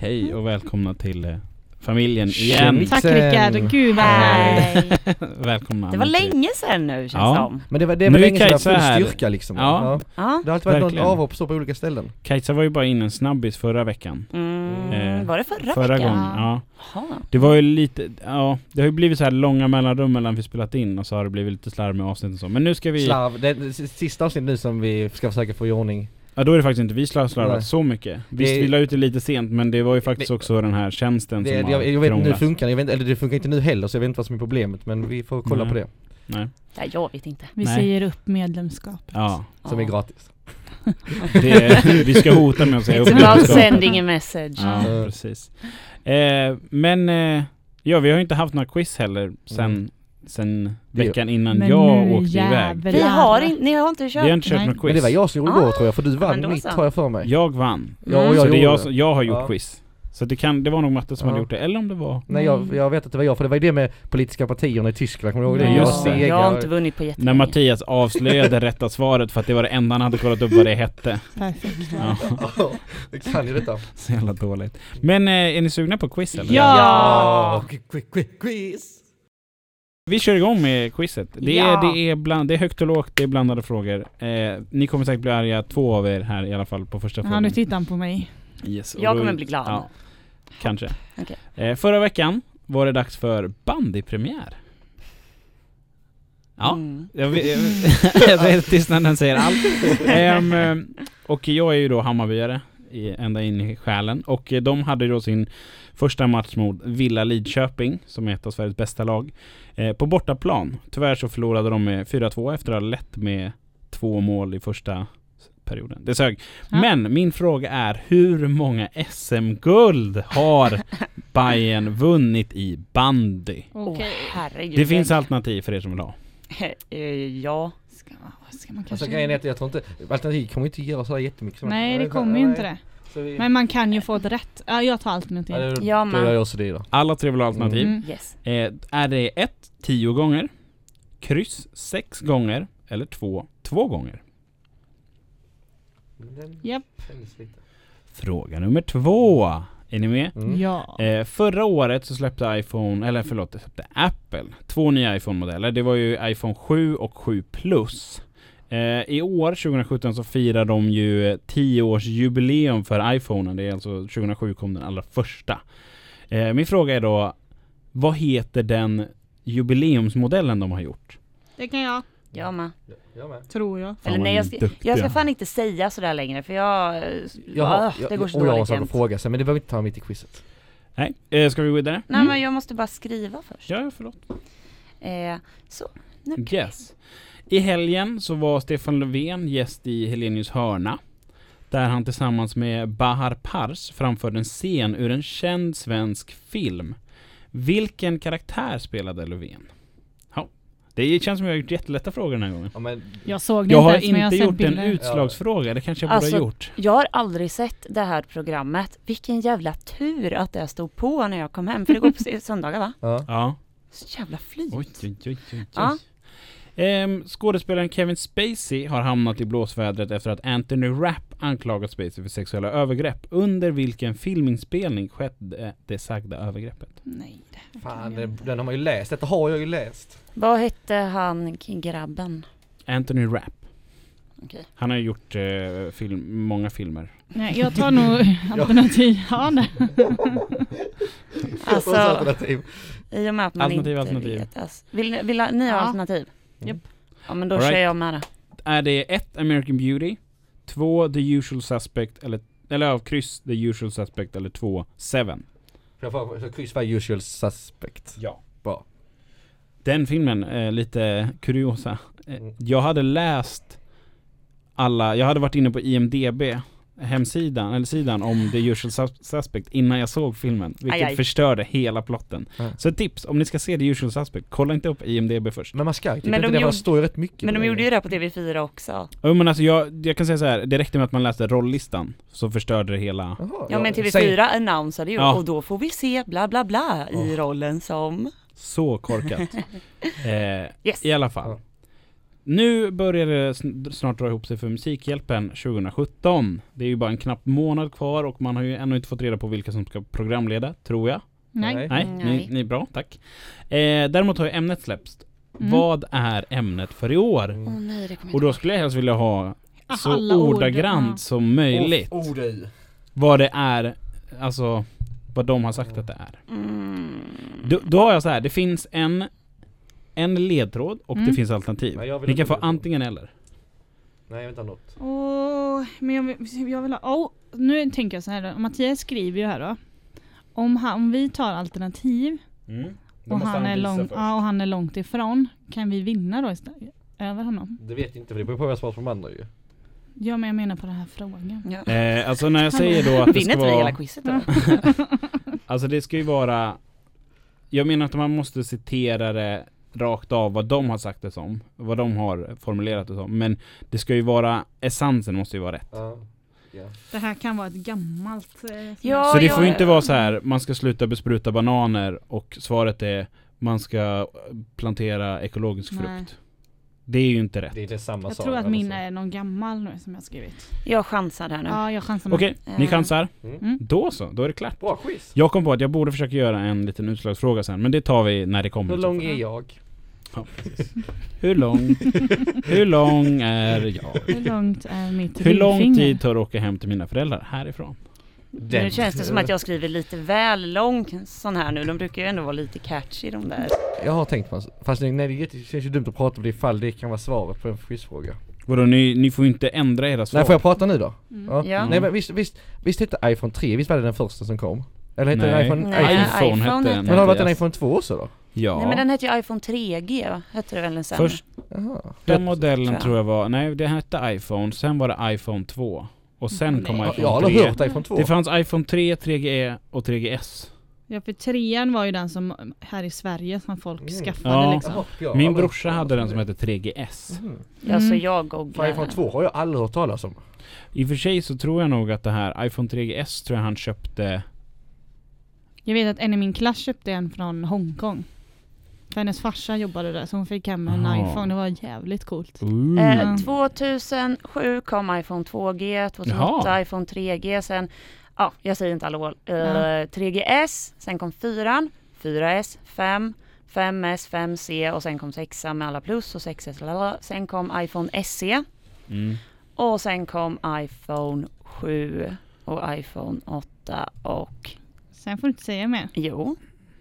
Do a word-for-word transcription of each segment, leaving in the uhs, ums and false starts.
Hej och välkomna till eh, familjen igen. Tack Rickard, gud vad härligt. Välkomna. Det var länge sedan nu känns ja. som. Men det var, det var nu länge sedan full här. styrka liksom. Ja. Ja. Det har alltid varit Verkligen. någon avhopp så på olika ställen. Kajsa var ju bara in en snabbis förra veckan. Mm. Eh, var det förra, förra veckan? gången, ja. Jaha. Det var ju lite, ja, det har ju blivit så här långa mellanrum mellan vi spelat in och så har det blivit lite slarv med avsnitten och så. Men nu ska vi... Slarv, det är det sista avsnitt nu som vi ska försöka få i ordning. Ja, då är det faktiskt inte vi slarv, slarvat Nej. så mycket. Visst, Det- vi la ut det lite sent, men det var ju faktiskt Det- också den här tjänsten Det, som jag, har jag vet inte, nu krånglat. funkar jag vet, eller det funkar inte nu heller så jag vet inte vad som är problemet, men vi får kolla Nej. på det. Nej. Ja, jag vet inte. Vi Nej. säger upp medlemskapet. Ja, Som Ja. är gratis. det, vi ska hota med att säga upp It's about medlemskap. sending a message. Ja, Ja. precis. Eh, men eh, ja, vi har ju inte haft några quiz heller sen, Mm. sen Det- veckan innan Men jag nu åkte iväg. jävlar. Vi har in, ni har inte kört? Vi har inte kört Nej. något Men quiz. det var jag som gjorde Ah, igår tror jag, för du men vann då mitt så. har jag för mig. Jag vann. Ja, och Mm. jag Så det är gjorde jag, det. som- jag har gjort Ja. quiz. Så det, kan, det var nog Matte som Ja. hade gjort det. Eller om det var... Nej, jag, jag vet att det var jag, för det var ju det med politiska partierna i Tyskland, kommer du ihåg det? Ja, Jag just det. segar. Jag har inte vunnit på När jättelänge. Mattias avslöjade rätta svaret för att det var det enda han hade kollat upp vad det hette. Perfekt. Ja, Ja, det kan ju detta. så jävla dåligt. Men eh, är ni sugna på quiz eller? Ja! Ja, quiz, quiz, quiz, quiz. Vi kör igång med quizet. Det är, Ja. det är, bland, det är högt och lågt, det är blandade frågor. Eh, ni kommer säkert bli arga, två av er här i alla fall på första Ja, frågan. nu tittar han på mig. Yes, och Jag då- kommer bli glad. Ja, kanske. Okej. Eh, förra veckan var det dags för bandypremiär. Ja, Mm. jag vet, jag vet tystnaden säger allt. Ehm, och jag är ju då Hammarbyare i, ända in i själen. Och eh, de hade ju då sin första match mot Villa Lidköping, som är ett av Sveriges bästa lag, eh, på bortaplan. Tyvärr så förlorade de med fyra två efter att ha lett med två mål i första perioden. Det sög. Ja. Men min fråga är, hur många S M-guld har Bayern vunnit i bandy? Åh, Okej. herregud. Det finns alternativ för er som vill ha. Eh, ja. Ska, ska man Alltså kanske... grejen är att jag tror inte, alternativ kommer inte göra så här jättemycket. Nej, det kommer ju inte det. Så vi, Men man kan ju få ett rätt. Ja, jag tar alternativ. ja, då, Ja, då men- gör jag också det då. Alla tre vill ha alternativ. Mm. Yes. Eh, är det ett, tio gånger, kryss, sex gånger eller två, två gånger? Japp. Fråga nummer två. Är ni med? Mm. Ja. Eh, förra året så släppte iPhone, eller förlåt, det släppte Apple två nya iPhone-modeller. Det var ju iPhone sju och sju plus. Eh, I år, tjugosjutton, så firar de ju tio-årsjubileum för iPhonen. Det är alltså tjugohundrasju kom den allra första. Eh, min fråga är då, vad heter den jubileumsmodellen de har gjort? Det kan jag. Jag med. Jag med. Tror jag. Fan, Eller vad nej, ni jag är ska, duktiga. jag ska fan inte säga sådär längre, för jag... Jag har, ah, det går så och jag har en dåligt sak att jämt. fråga sig, men det behöver vi inte ta mitt i quizet. Nej, eh, ska vi gå vidare? Nej, Mm. men jag måste bara skriva först. Ja, förlåt. Eh, så. Yes. I helgen så var Stefan Löfven gäst i Helenius hörna, där han tillsammans med Bahar Pars framförde en scen ur en känd svensk film. Vilken karaktär spelade Löfven? Ja, det känns som jag har gjort jättelätta frågor den här gången. Ja, men, Jag såg det Jag inte har ens, men jag inte har gjort sett en bilder. utslagsfråga, det kanske jag Alltså, borde ha gjort. Jag har aldrig sett det här programmet. Vilken jävla tur att det stod på när jag kom hem. För det går på söndagar, va? ja. Ja. Så jävla flyt. Oj, oj, oj, oj. Ja. Ehm, skådespelaren Kevin Spacey har hamnat i blåsvädret efter att Anthony Rapp anklagat Spacey för sexuella övergrepp. Under vilken filminspelning skedde det sagda övergreppet? Nej, det Fan, den, den har man ju läst. Detta har jag ju läst. Vad hette han, grabben? Anthony Rapp. Okej. Han har ju gjort eh, film, många filmer. Nej, jag tar nog alternativ. Ja, det. Alltså, Alternativ. i och med att man Alternativ, inte alternativ. vet. Alltså, vill, ni- vill ni ha Ja. alternativ? Japp. Ja, men då All right. kör jag med det. Är det ett American Beauty, två The Usual Suspect, eller, eller av kryss The Usual Suspect, eller två Seven? Jag får så quiz var usual suspect. Ja. Bra. Den filmen, eh, lite kuriosa. Eh, Mm. jag hade läst alla, jag hade varit inne på I M D B hemsidan, eller sidan om The Usual Sus- Suspect innan jag såg filmen, vilket Aj, aj. förstörde hela plotten. Mm. Så ett tips, om ni ska se The Usual Suspect, kolla inte upp I M D B först. Men man ska ju typ Men inte de det, för gjorde- det står ju rätt mycket. Men på de det. gjorde ju det på T V fyra också. Ja, men alltså jag, jag kan säga så här, det räckte med att man läste rolllistan så förstörde det hela. Jaha, Ja, men T V säg- fyra annonsade ju, Ja. och då får vi se bla bla bla i Oh. rollen som... Så korkat. eh, Yes. I alla fall. Ja. Nu börjar det sn- snart dra ihop sig för Musikhjälpen tjugo sjutton. Det är ju bara en knapp månad kvar och man har ju ännu inte fått reda på vilka som ska programleda, tror jag. Nej. Nej. Nej, Nej. Ni, ni är bra, tack. Eh, däremot har ju ämnet släppts. Mm. Vad är ämnet för i år? Mm. Åh nej, det kommer Och jag då skulle jag helst vilja ha Ah, så alla ord, ordagrant ja. som möjligt Oh, du. vad det är, alltså vad de har sagt att det är. Mm. Då, då har jag så här, det finns en en ledtråd och Mm. det finns alternativ. Nej, jag vill Ni inte kan få ha ledtråd. antingen eller. Nej, jag vet inte något. Åh, men jag, vill- jag vill ha... Åh, nu tänker jag så här då. Mattias skriver ju här då. Om, han, om vi tar alternativ Mm. och han, är lång, ja, och han är långt ifrån, kan vi vinna då istället? Över honom? Det vet jag inte, för det beror på vad jag svarar på de andra ju. Ja, men jag menar på den här frågan. Ja. Eh, alltså när jag säger då att det Vinner ska inte vi hela vara... quizet då? Alltså det ska ju vara... Jag menar att man måste citera det rakt av vad de har sagt det som. Vad de har formulerat det som. Men det ska ju vara... Essensen måste ju vara rätt. Ja. Ja. Det här kan vara ett gammalt... Eh, Ja, Så det ja, får ju ja. inte vara så här, man ska sluta bespruta bananer och svaret är man ska plantera ekologisk Nej. frukt. Det är ju inte rätt. Det är inte samma Jag sak. tror att alltså. min är någon gammal nu som jag skrivit. Jag chansar där nu. Ja, jag chansar. Okej, ni Eh. chansar. Mm. Då så, då är det klart. Bra quiz. Jag kom på att jag borde försöka göra en liten utslagsfråga sen, men det tar vi när det kommer. Hur lång är jag? Ja, precis. Hur lång? Hur lång är jag? Hur långt är mitt Hur lång ringfinger? tid tar det att åka hem till mina föräldrar härifrån? Den. Nu känns det som att jag skriver lite väl lång sån här nu. De brukar ju ändå vara lite catchy de där. Jag har tänkt på, fast nej, det är jätte- det känns ju dumt att prata om det ifall det kan vara svaret på en quizfråga. Vadå, ni, ni får inte ändra era svar. Nej, får jag prata nu då? Mm. Ja. Ja. Nej, men visst, visst, visst hette iPhone tre, visst var det den första som kom? Eller hette Nej. den iPhone? Nej, iPhone? iPhone iPhone hette hette den. Men har det varit en Mattias. iPhone två också då? Ja. Nej, men den heter ju iPhone tre G, hette det väl den sen? Först Jaha. den modellen tror jag. tror jag var, nej det hette iPhone, sen var det iPhone två. Och sen kom Nej. Ja, iPhone jag har aldrig tre. hört iPhone två. Det fanns iPhone tre, tre G E och tre G S. Ja, för trean var ju den som här i Sverige som folk Mm. skaffade Ja. liksom. Jaha, jag har Min aldrig brorsa hört hade talas den som om det. hette tre G S. Mhm. Ja, så Mm. jag För googlar. iPhone två har jag aldrig hört talas om. I och för sig så tror jag nog att det här iPhone tre G S tror jag han köpte. Jag vet att en i min klass köpte en från Hongkong. För hennes farsa jobbade där så hon fick hem en Aha. iPhone. Det var jävligt coolt. Ooh. Eh, tvåtusen sju kom iPhone två G, tvåtusenåtta Jaha. iPhone tre G, sen, ja, jag säger inte alla år. Eh, Ja. tre G S, sen kom fyran, fyra S, fem, fem S, fem C och sen kom sexa med alla plus och sex S, lalala. Sen kom iPhone S E Mm. och sen kom iPhone sju och iPhone åtta och Sen får du inte säga mer. jo.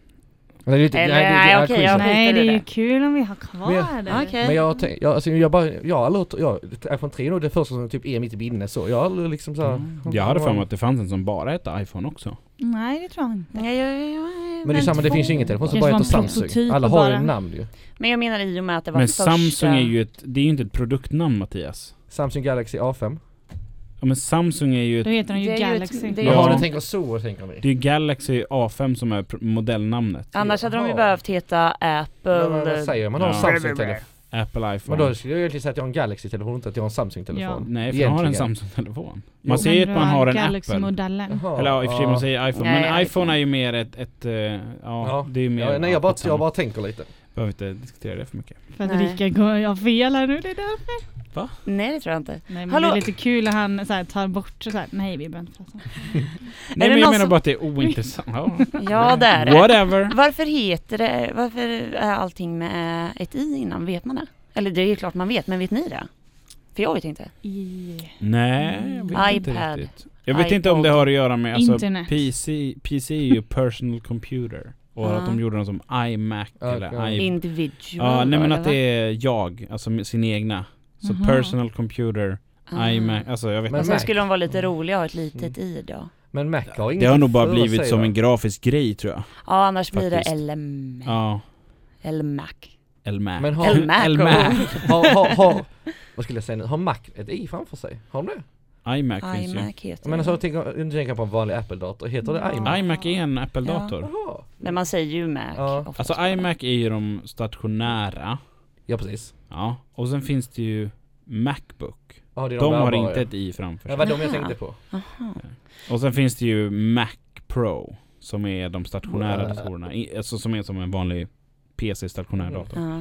Men det är lite, Eller, nej, det, nej, det är okej, quiz. jag- Nej, skiter det i är ju det. kul om vi har kvar Men- det. Okej. Men jag har tänkt, jag, alltså, jag, bara, jag har aldrig hört, ja, iPhone tre är nog det första som typ är mitt i minne så. Jag har aldrig liksom så här, Mm. Jag hade för mig att det fanns en som bara hette iPhone också. Nej, det tror jag inte. Ja, ja, ja, Men det är samma, det två. finns ju ingen telefon som Kanske bara heter var en Samsung. prototyp Alla har ju bara. en namn ju. Men jag menar i och med att det var Men första... Samsung är ju ett, det är ju inte ett produktnamn, Mattias. Samsung Galaxy A fem. Ja, men Samsung är ju Då ett, heter den ju Det är ju ett- Galaxy. det är- Ja. Jaha, du tänker så tänker ni. det är ju Galaxy A fem som är pr- modellnamnet. Annars hade de ju Jaha. behövt heta Apple. Men vad vad säger man? Man har en Ja. Samsung-telefon. Apple iPhone. Men då skulle jag egentligen säga att jag har en Galaxy-telefon, inte att jag har en Samsung-telefon. Ja. Nej, för jag har en Egentligen. Samsung-telefon. Jo. Man säger att man har en Apple. Galaxy-modellen. Jaha, Eller ja, i och för sig man säger iPhone. Nej, men iPhone. iPhone är ju mer ett, ett eh, ja, Ja. det är ju mer... Ja, nej, jag bara, ett jag bara tänker lite. Behöver inte diskutera det för mycket. För att Nej. Rickard går, jag har fel här nu, det är därför. Nej, det tror jag inte. Nej, men Hallå? det är lite kul att han så här, tar bort så här. Nej, vi behöver inte prata. Nej, det men jag någon menar som- bara att det är ointressant. Ja. Ja, det är det. Whatever. Varför heter det, varför är allting med ett i innan? Vet man det? Eller det är ju klart man vet, men vet ni det? För jag vet inte. I Nej, jag vet inte iPad. riktigt. Jag vet inte om det har att göra med alltså, Internet. P C. P C är ju personal computer. Och Ja. att de gjorde den som iMac Ja, eller ja. i... Individual. Ja, nej men eller att det är jag, alltså med sin egna. Så Aha. personal computer, vad? iMac, alltså jag vet Men Och inte. sen skulle de vara lite roliga och ha ett litet i då. Men Mac har inget Det har nog bara för blivit sig, som va? en grafisk grej tror jag. Ja, annars blir det Faktiskt. L M. Ja, Eller Mac. L-Mac. Men har- L-Mac. L-Mac. har, har, har, vad skulle jag säga nu? Har Mac ett i framför sig? Har de det? iMac finns ju. iMac heter Men det. så tänker jag tänker på en vanlig Apple-dator. Heter det Ja. iMac? iMac är en Apple-dator. Jaha. Men man säger ju Mac. Ja. oftast Alltså bara. iMac är ju de stationära. Ja, precis. Ja, och sen finns det ju Macbook. Ja, det är De har bärbara, inte ja. ett i framför Ja, sig. vad de jag Aha. tänkte på. Aha. Och sen finns det ju Mac Pro som är de stationära Wow. datorerna. I- Alltså som är som en vanlig P C stationär Mm. dator. Ja.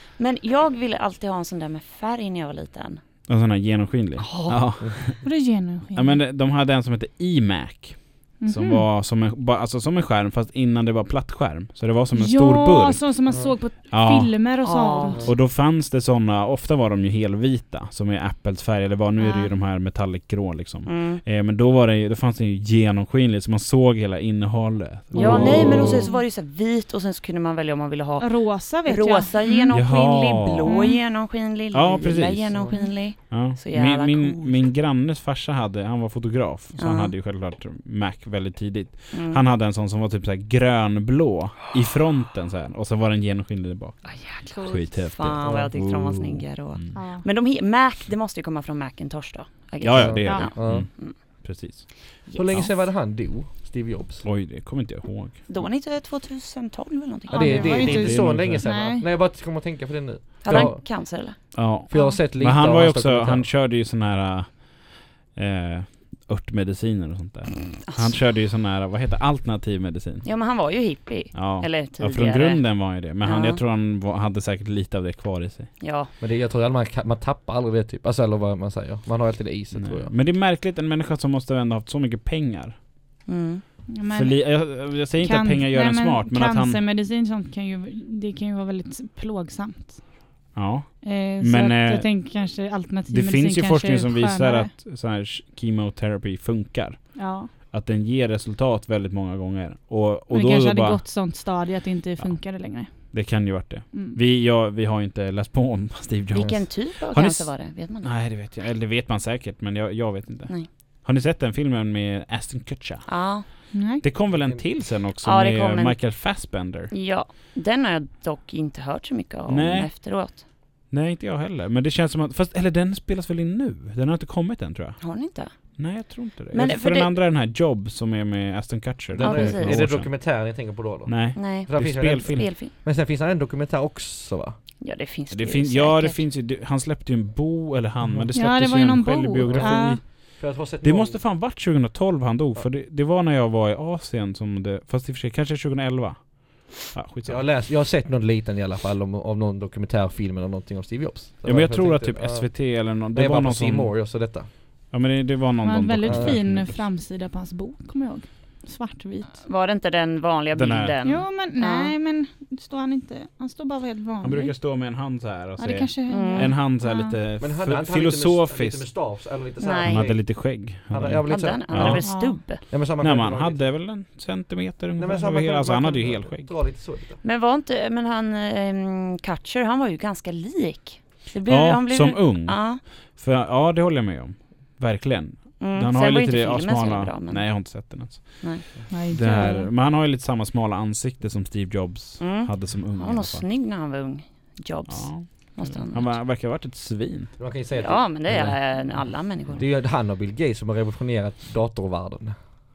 Men jag ville alltid ha en sån där med färg när jag var liten. En sån här genomskinlig. Oh. Ja. Och det är genomskinlig. Ja, men de, de hade en som hette iMac. Mhm. Som var som en, ba, alltså som en skärm fast innan det var plattskärm. Så det var som en ja, stor burk. Ja, så som man såg på Ja. filmer och Ja. sånt. Och då fanns det såna, ofta var de ju helvita som är Apples färg, eller vad nu är det ju Ja. de här metallic grå liksom. Mm. Eh, men då var det ju, då fanns det ju genomskinligt så man såg hela innehållet. Ja, Oh. nej, men och sen så var det ju så här vit och sen så kunde man välja om man ville ha Rosa vet rosa jag. Mm. genomskinlig, Jaha. blå Mm. genomskinlig, Ja, lila precis. genomskinlig. Ja. Så jävla Min, min, coolt. min grannes farsa hade, han var fotograf så Ja. han hade ju självklart Mac väldigt tidigt. Mm. Han hade en sån som var typ så här grönblå i fronten så här, och så var den genomskinlig där bak. Ah, jäklar. Skithäftigt. Fan vad jag tyckte de var Oh. snygga då. Mm. Ja. Men de he- Mac, det måste ju komma från Macintosh då. I guess. Ja, ja, det är Ja. det. Ja. Mm. Mm. Precis. Hur länge Yes. sedan var det han dog? Steve Jobs? Oj, det kommer inte jag ihåg. Då var det inte tjugotolv eller någonting. Ja, det, det det, var det, inte- är inte det är så nog länge så. sedan va? Nej. Nej, jag bara kommer att tänka på det nu. Hade Ja. han cancer eller? Ja. För jag har sett lite Men han av var ju hans också, dokumentär. han körde ju sån här eh, örtmediciner och sånt där. Alltså. Han körde ju sån här, vad heter alternativ medicin? Ja, men han var ju hippie. Ja. Eller Ja, tidigare. från grunden var ju det. Men han, Ja. jag tror han var, hade säkert lite av det kvar i sig. Ja. Men det, jag tror att man, kan- man tappar aldrig det typ. Alltså, eller vad man säger. Man har alltid det i sig Nej. tror jag. Men det är märkligt, en människa som måste ändå ha haft så mycket pengar. Mm. Ja, men För li- jag, jag säger inte att pengar gör nej, en smart, men att han... cancermedicin sånt kan ju, det kan ju vara väldigt plågsamt. Ja. Eh, så Men, att eh, jag tänker kanske alternativ Det medicin finns ju kanske forskning är som visar skönare. att sån här chemoterapi funkar. Ja. Att den ger resultat väldigt många gånger. Och, och Men det då, kanske då hade bara, gått sånt stadie att det inte funkade längre. det kan ju varit det. Mm. Vi, ja, vi har inte läst på om Steve Jobs. Vilken typ av Har ni cancer s- var det? Vet man det? Nej, det vet jag. Eller det vet man säkert, men jag, jag vet inte. Nej. Har ni sett den filmen med Aston Kutcher? Ja. Nej. Det kom väl en till sen också Ja, det med kom en- Michael Fassbender? Ja. Den har jag dock inte hört så mycket om Nej. efteråt. Nej, inte jag heller. Men det känns som att... Fast, eller den spelas väl in nu? Den har inte kommit än, tror jag. Har ni inte? Nej, jag tror inte det. Men jag, för för den det- andra är den här Job som är med Aston Kutcher. Den Ja, är, precis. för är några det år sedan. dokumentären jag tänker på då? då? Nej. Nej. För där Det är finns väl en- spelfilm. Spelfilm. Men sen finns det en dokumentär också va? Ja, det finns det, Det ju finns, ja, det säkert. finns ju... det- Han släppte ju en bo, eller han, Mhm. men det Ja, släpptes det var ju ju en någon bok. självbiografi. Ja. För jag har sett Det någon- måste fan varit tjugotolv han dog, för det, det var när jag var i Asien som det... Fast i och för sig, kanske tjugoelva. Ja, Jag har, skitsamma. läst, jag har sett någon liten i alla fall om, om någon dokumentärfilm eller någonting om Steve Jobs. Ja, men jag tror att tänkte, typ S V T eller någon... Det, Det var var på någon C som... More och så detta. Ja, men det, det var Det någon... var en de- väldigt Ja. fin framsida på hans bok, kommer jag ihåg. Svartvit. Var det inte den vanliga Den här- bilden? Jo, men nej, men står han inte... Han står bara helt vanlig. Han brukar stå med en hand så här och Ja, det se... kanske... Mm. En hand så här Ja. lite Men f- hade han inte filosofiskt. lite mustasch eller lite så här? Nej. Han hade lite skägg. Han Hade hade- han. jag vill Hade inte han? säga- Han hade Ja. väl stubb? Ja, men samma Nej, kan men han dra hade väl en centimeter Nej, ungefär. men samma över hela- kan- alltså man han kan hade ju dra- helskägg. Dra lite så lite. Men var inte, men han um, Kutcher, han var ju ganska lik. Det blev, Ja, han blev, som ung. Ja. För, ja, det håller jag med om. Verkligen. Mm. Han har Sen ju var lite inte det ja, filmen så smala... bra, men... Nej, jag har inte sett den ens. Nej. Nej, inte Det jag här, heller. men han har ju lite samma smala ansikte som Steve Jobs Mm. hade som ung. Han i var alla nog fall. snygg när han var ung. Jobs. Ja. Måste han. Han var, verkar ha varit ett svin. Man kan ju säga Ja, att men det är alla människor. det är ju han och Bill Gates som har revolutionerat datorvärlden.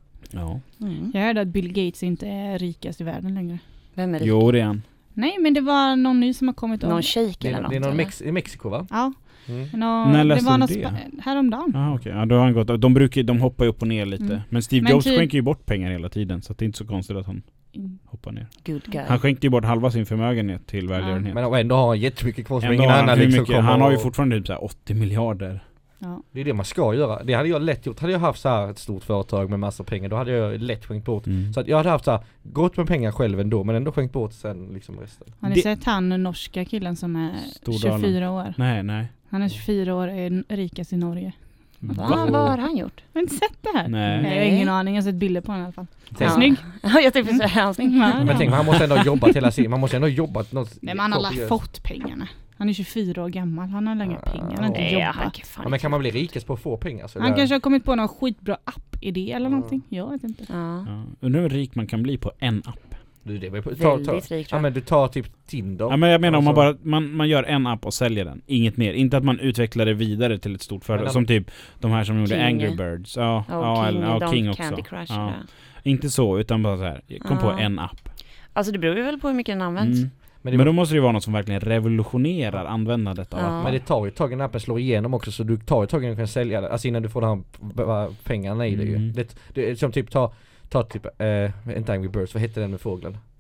Ja. Mm. Jag hörde att Bill Gates inte är rikast i världen längre. Vem är det? Jo, det är han. Nej, men det var någon ny som har kommit Någon om. shejk Det eller är, något? det är någon eller? Mex- i Mexiko va? Ja. Mm. Nå, När det läste var du någon det? spa- häromdagen. Ja, okej. Ja, då har han gått. De brukar de hoppar ju upp och ner lite. Mm. Men Steve Men Jobs typ- skänker ju bort pengar hela tiden, så att det är inte så konstigt att han Mm. hoppar ner. Good guy. Han skänkte ju bort halva sin förmögenhet till välgörenhet. Men ändå har han jättemycket kvar som Ändå ingen har han, annan hur liksom mycket, kommer han har ju och- fortfarande typ så här åttio miljarder. Ja. Det är det man ska göra. Det hade jag lätt gjort. Hade jag haft så här ett stort företag med massa pengar, då hade jag lätt skänkt bort. Mm. Så att jag hade haft så här, gått med pengar själv ändå, men ändå skänkt bort sen liksom resten. Har ni Det- sett han norska killen som är Stordalen. tjugofyra år? Nej, nej. Han är tjugofyra år och är rikast i Norge. Va? Vad har han gjort? Har ni inte sett det här? Nej. Nej, jag har ingen aning. Jag har sett bilder på honom i alla fall. Tänk- Ja. Snygg. Ja, jag tänkte säga, är han snygg? Ja, Men tänk, han måste ändå ha jobbat hela sin, man måste ändå ha jobbat något. Nej, men han har alla kopiöst. fått pengarna. Han är tjugofyra år gammal. Han har inga Ja. pengar. Han har inte Nej, jobbat. han kan fan Ja, men kan man bli rikast på att få pengar? Så Han där- kanske har kommit på någon skitbra app-idé eller Ja. någonting. Jag vet inte. Ja. Ja. Undrar hur rik man kan bli på en app. Du, det var på, ta, ta, Väldigt rik, tror ja jag. men du tar typ Tinder. Ja, men jag menar om man Alltså- bara man, man gör en app och säljer den. Inget mer. Inte att man utvecklar det vidare till ett stort företag. Men- Som typ de här som gjorde King. Angry Birds. Ja, Och ja, King, eller, ja, Don't King också. Candy Crush. Ja. Ja. Inte så, utan bara så här. Kom på Ja. en app. Alltså det beror ju väl på hur mycket den används. Mm. Men, det, Men då måste det ju vara något som verkligen revolutionerar användandet av Ja. appar. men det tar ju ett tag innan appen slår igenom också, så du tar ju ett tag innan du kan sälja det. Alltså innan du får de här b- pengarna i det ju. Mm. Det, det är som typ ta, ta typ, eh, inte Angry Birds, vad heter den med fågeln?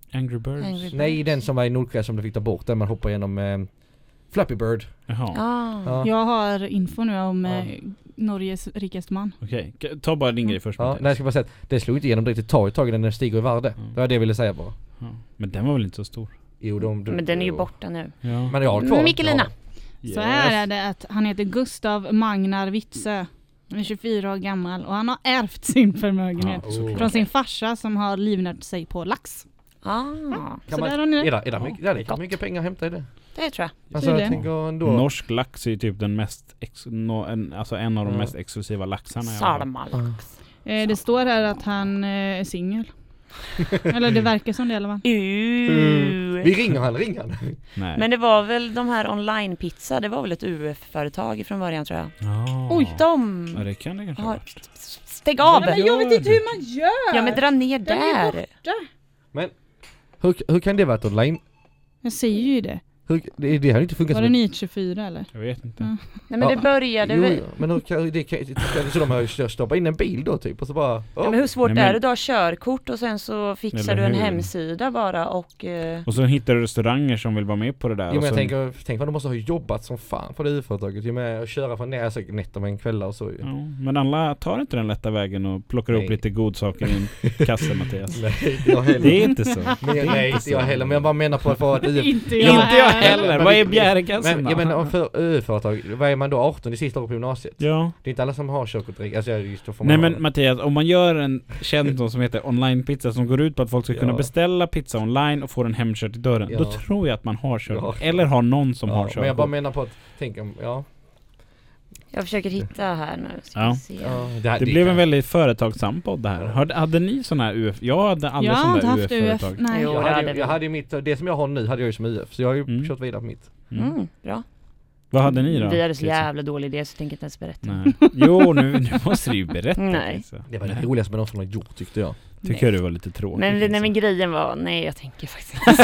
Angry Birds? Angry Birds. Nej, den som var i Nordkorea som du fick ta bort, där man hoppar igenom eh, Flappy Bird. Jaha, Ah. Ja. Jag har info nu om Ja. eh, Norges rikaste man. okej. K- Ta bara din grej först. Ja, Mattias. nej, jag ska bara säga att det slog inte igenom direkt, det tar ett tag innan den stiger i värde. Mm. Det var det jag ville säga bara. Ja. Men den var väl inte så stor? Jo, de, de, Men den är ju jo. borta nu. Ja. Men jag har kvar. Mikkelina. Ja. Så här är det att han heter Gustav Magnar Witzö. Han är tjugofyra år gammal och han har ärvt sin förmögenhet Ja, såklart. från sin farsa som har livnärt sig på lax. Ah, Så man- där har ni Är det. det, är det, mycket, det är Gott. mycket pengar att hämta i det. det tror jag. Alltså jag Tydligen. tänker ändå. Norsk lax är ju typ den mest ex- no, en, alltså en av de Ja. mest exklusiva laxarna i alla fall. Salmalax. Eh, det står här att han eh, är singel. Eller det verkar som det i alla fall. Uh. Vi ringer han, ring han. Nej. Men det var väl de här online-pizza, det var väl ett U F-företag från början tror jag. Ja. Oj, De Ja, det kan det kanske har... vara. Stäng av! Men jag vet inte hur man gör! Ja men dra ner Den är där. Men hur, hur kan det vara ett online? Jag säger ju det. Hur, det, det har ju inte funkat Var som det ett- nio tjugofyra eller? Jag vet inte. Ja. Nej men det började jo, väl... jo, men hur kan det kan, så de har ju stoppat in en bil då typ och så bara Ja, men hur svårt Nej, men- är det? Du har körkort och sen så fixar Eller du en hur? hemsida bara och... Eh, Och så hittar du restauranger som vill vara med på det där. Jo, och men jag så, tänker, tänk vad de måste ha jobbat som fan för det U F-företaget. Ju med att köra från nära säkert nätter med en kväll och så. ja, men alla tar inte den lätta vägen och plockar Nej. upp lite godsaker i en kasse, Mattias. Nej, inte jag heller. Det är inte så. Men jag, nej, inte jag heller. Men jag bara menar på att vara ett U F... Inte Inte jag heller. heller. Men Vad vi- är bjärekassen Men, då? jag menar, för U F-företag, vad är man då? arton i sista året på gymnasiet? Ja. Det är inte alla som har körkort. Alltså, jag- just då får man Nej ha men det. Mattias, om man gör en tjänst som heter online pizza som går ut på att folk ska Ja. kunna beställa pizza online och få den hemkörd till dörren, Ja. då tror jag att man har körkort. Ja. Eller har någon som Ja, har körkort. men jag bara menar på att, tänk om, ja. jag försöker hitta här nu. Ska Ja. vi se. ja det, här- Det det blev kan- en väldigt företagssam podd det här. Ja. Hade, hade ni såna här U F? Jag hade aldrig Jag har såna inte där haft U F. U F-företag. Nej. Jo. Jag det hade, hade ju- vi. jag hade ju mitt, det som jag har nu hade jag ju som U F. Så jag har ju Mm. kört vidare på mitt. Mm. Mm, bra. Vad hade ni då? Vi hade så Lisa? jävla dålig idé så jag tänker inte ens berätta. Nej. Jo, nu, nu måste du ju berätta. Nej. Lisa. Det var det roligaste med någon som har gjort tyckte jag. Tycker jag du var lite tråkig. Men, Lisa. nej, men grejen var, nej jag tänker faktiskt inte.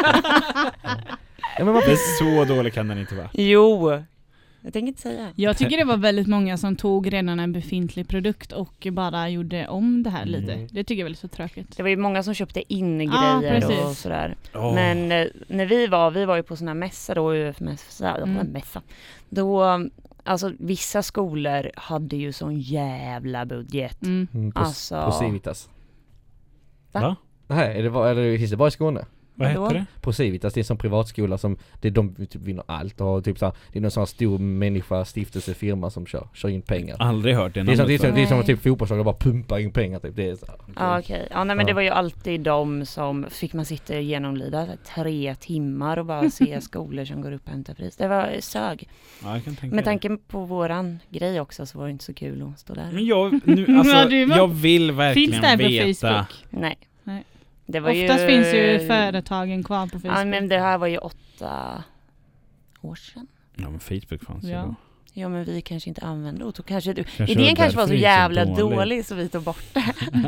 Ja, men man, Det är så dålig kan den inte vara. Jo, jag tänker inte säga. Jag tycker det var väldigt många som tog redan en befintlig produkt och bara gjorde om det här lite. Mm. Det tycker jag är väldigt så tråkigt. Det var ju många som köpte in Ja, grejer precis. och sådär. Åh. Men eh, när vi var, vi var ju på såna här mässa då, U F-mässa, Mm. mässa. Då, alltså vissa skolor hade ju sån jävla budget. Mm. mm, på, Alltså- på Civitas. Va? Va? Nej, är det, var- eller finns det bara i Skåne? Vad Vadå? hette det? På Civitas, det är en sån privatskola som det, de typ vinner allt och har typ så här, det är någon sån här stor människa, stiftelsefirma som kör, kör in pengar. Aldrig hört det Det är som, det är namnet som, det är som Nej. att typ fotbollslag bara pumpar in pengar typ. Det är så här. Ja okej, ja nej men Ja. det var ju alltid de som fick man sitta och genomlida så här tre timmar och bara se skolor som går upp och hämtar pris. Det var sög. Ja, jag kan tänka Med det. tanke på våran grej också så var det inte så kul att stå där. Men jag, nu, alltså, Ja, du var- jag vill verkligen Finns det här på veta. Facebook? Nej. Nej. Det var Oftast ju, finns ju företagen kvar på Facebook. Ja men det här var ju åtta år sedan. Ja, men Facebook fanns ju Ja. då. Ja men vi kanske inte använde och tog kanske, du, Kanske idén var kanske var så därför det är så jävla dåligt. dålig så vi tog bort det.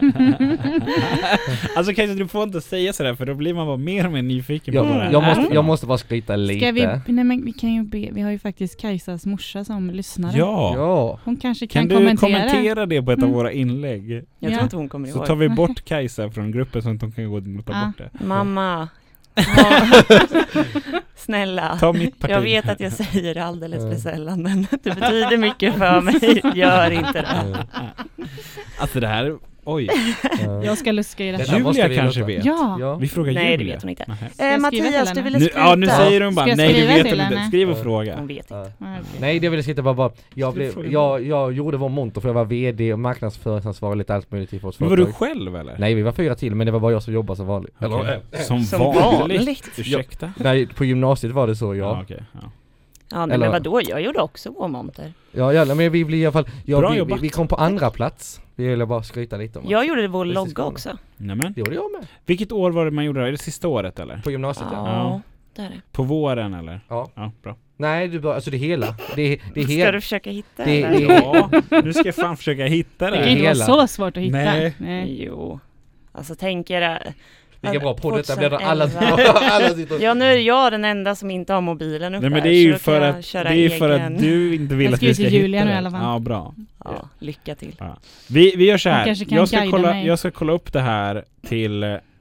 Alltså kanske du får inte säga sådär för då blir man bara mer och mer nyfiken på Jag, vad det jag, är. måste, jag måste bara skryta lite. Ska vi, nej men vi kan ju be, vi har ju faktiskt Kajsas morsa som lyssnare. Ja, Ja. Hon kanske kan, kan du kommentera. kommentera det på ett av Mm. våra inlägg? Jag Ja. tror inte hon kommer Så ihåg. tar vi bort Kajsa från gruppen så att de kan gå in och ta Ja. bort det. Mamma. Ja. Snälla. Ta mitt parti. Jag vet att jag säger det alldeles för Mm. sällan men det betyder mycket för mig. Gör inte det. Alltså det här, oj. Ja. Jag ska luska i det Det här. där måste Julia vi kanske låta. vet. Ja. Ja. Vi frågar Nej, det Julia. vet hon inte. Nähä. jag Eh, skriva Mattias, till du henne? ville Nu, skryta. ja, nu säger hon bara, Ska jag nej det skriva vet till hon inte. henne? Skriv och Ja. fråga. Hon vet Ja. inte. Ja, okej. Nej, det vill jag skriva bara, bara jag, Du blev, får ju- jag, jag gjorde vår monter för jag var vd och marknadsföringsansvarig lite allt möjligt i vårt Men var du företag. själv eller? Nej, vi var fyra till men det var bara jag som jobbade som vanligt. Okej. Eller, äh, Som, Som vanligt. vanligt. Ursäkta? nej, på gymnasiet var det så, Ja, ja. okej. Ja. Ja, Eller- men vadå? Jag gjorde också vår monter. Ja, ja, men vi blir i alla fall, ja, Bra vi, vi, jobbat. vi kom på andra plats. Det vill jag bara skryta lite om. Jag gjorde vår Precis, logga Skåne. också. Nämen. Det gjorde jag med. Vilket år var det man gjorde det? Är det sista året eller? På gymnasiet, ja. Ja, där är det. På våren eller? Ja. Ja, bra. Nej, du bara, alltså det hela. Det, det är Ska hela. du försöka hitta det- eller? det- Ja, nu ska jag fan försöka hitta Det kan det. inte hela. vara så svårt att hitta. Nej. Nej. Jo. Alltså tänk er... Vilka bra på detta blir det tjugoelva. alla, alla sitter. Ja, nu är jag den enda som inte har mobilen uppe. Nej men det här, är så ju då för kan jag att, köra det är för egen. att du inte vill Jag att skriver vi ska till Julia hitta nu i det. alla fall. Ja, bra. Ja, lycka till. Vi, vi gör så Hon här. kanske kan Jag ska, guida kolla, mig. jag ska kolla upp det här till eh,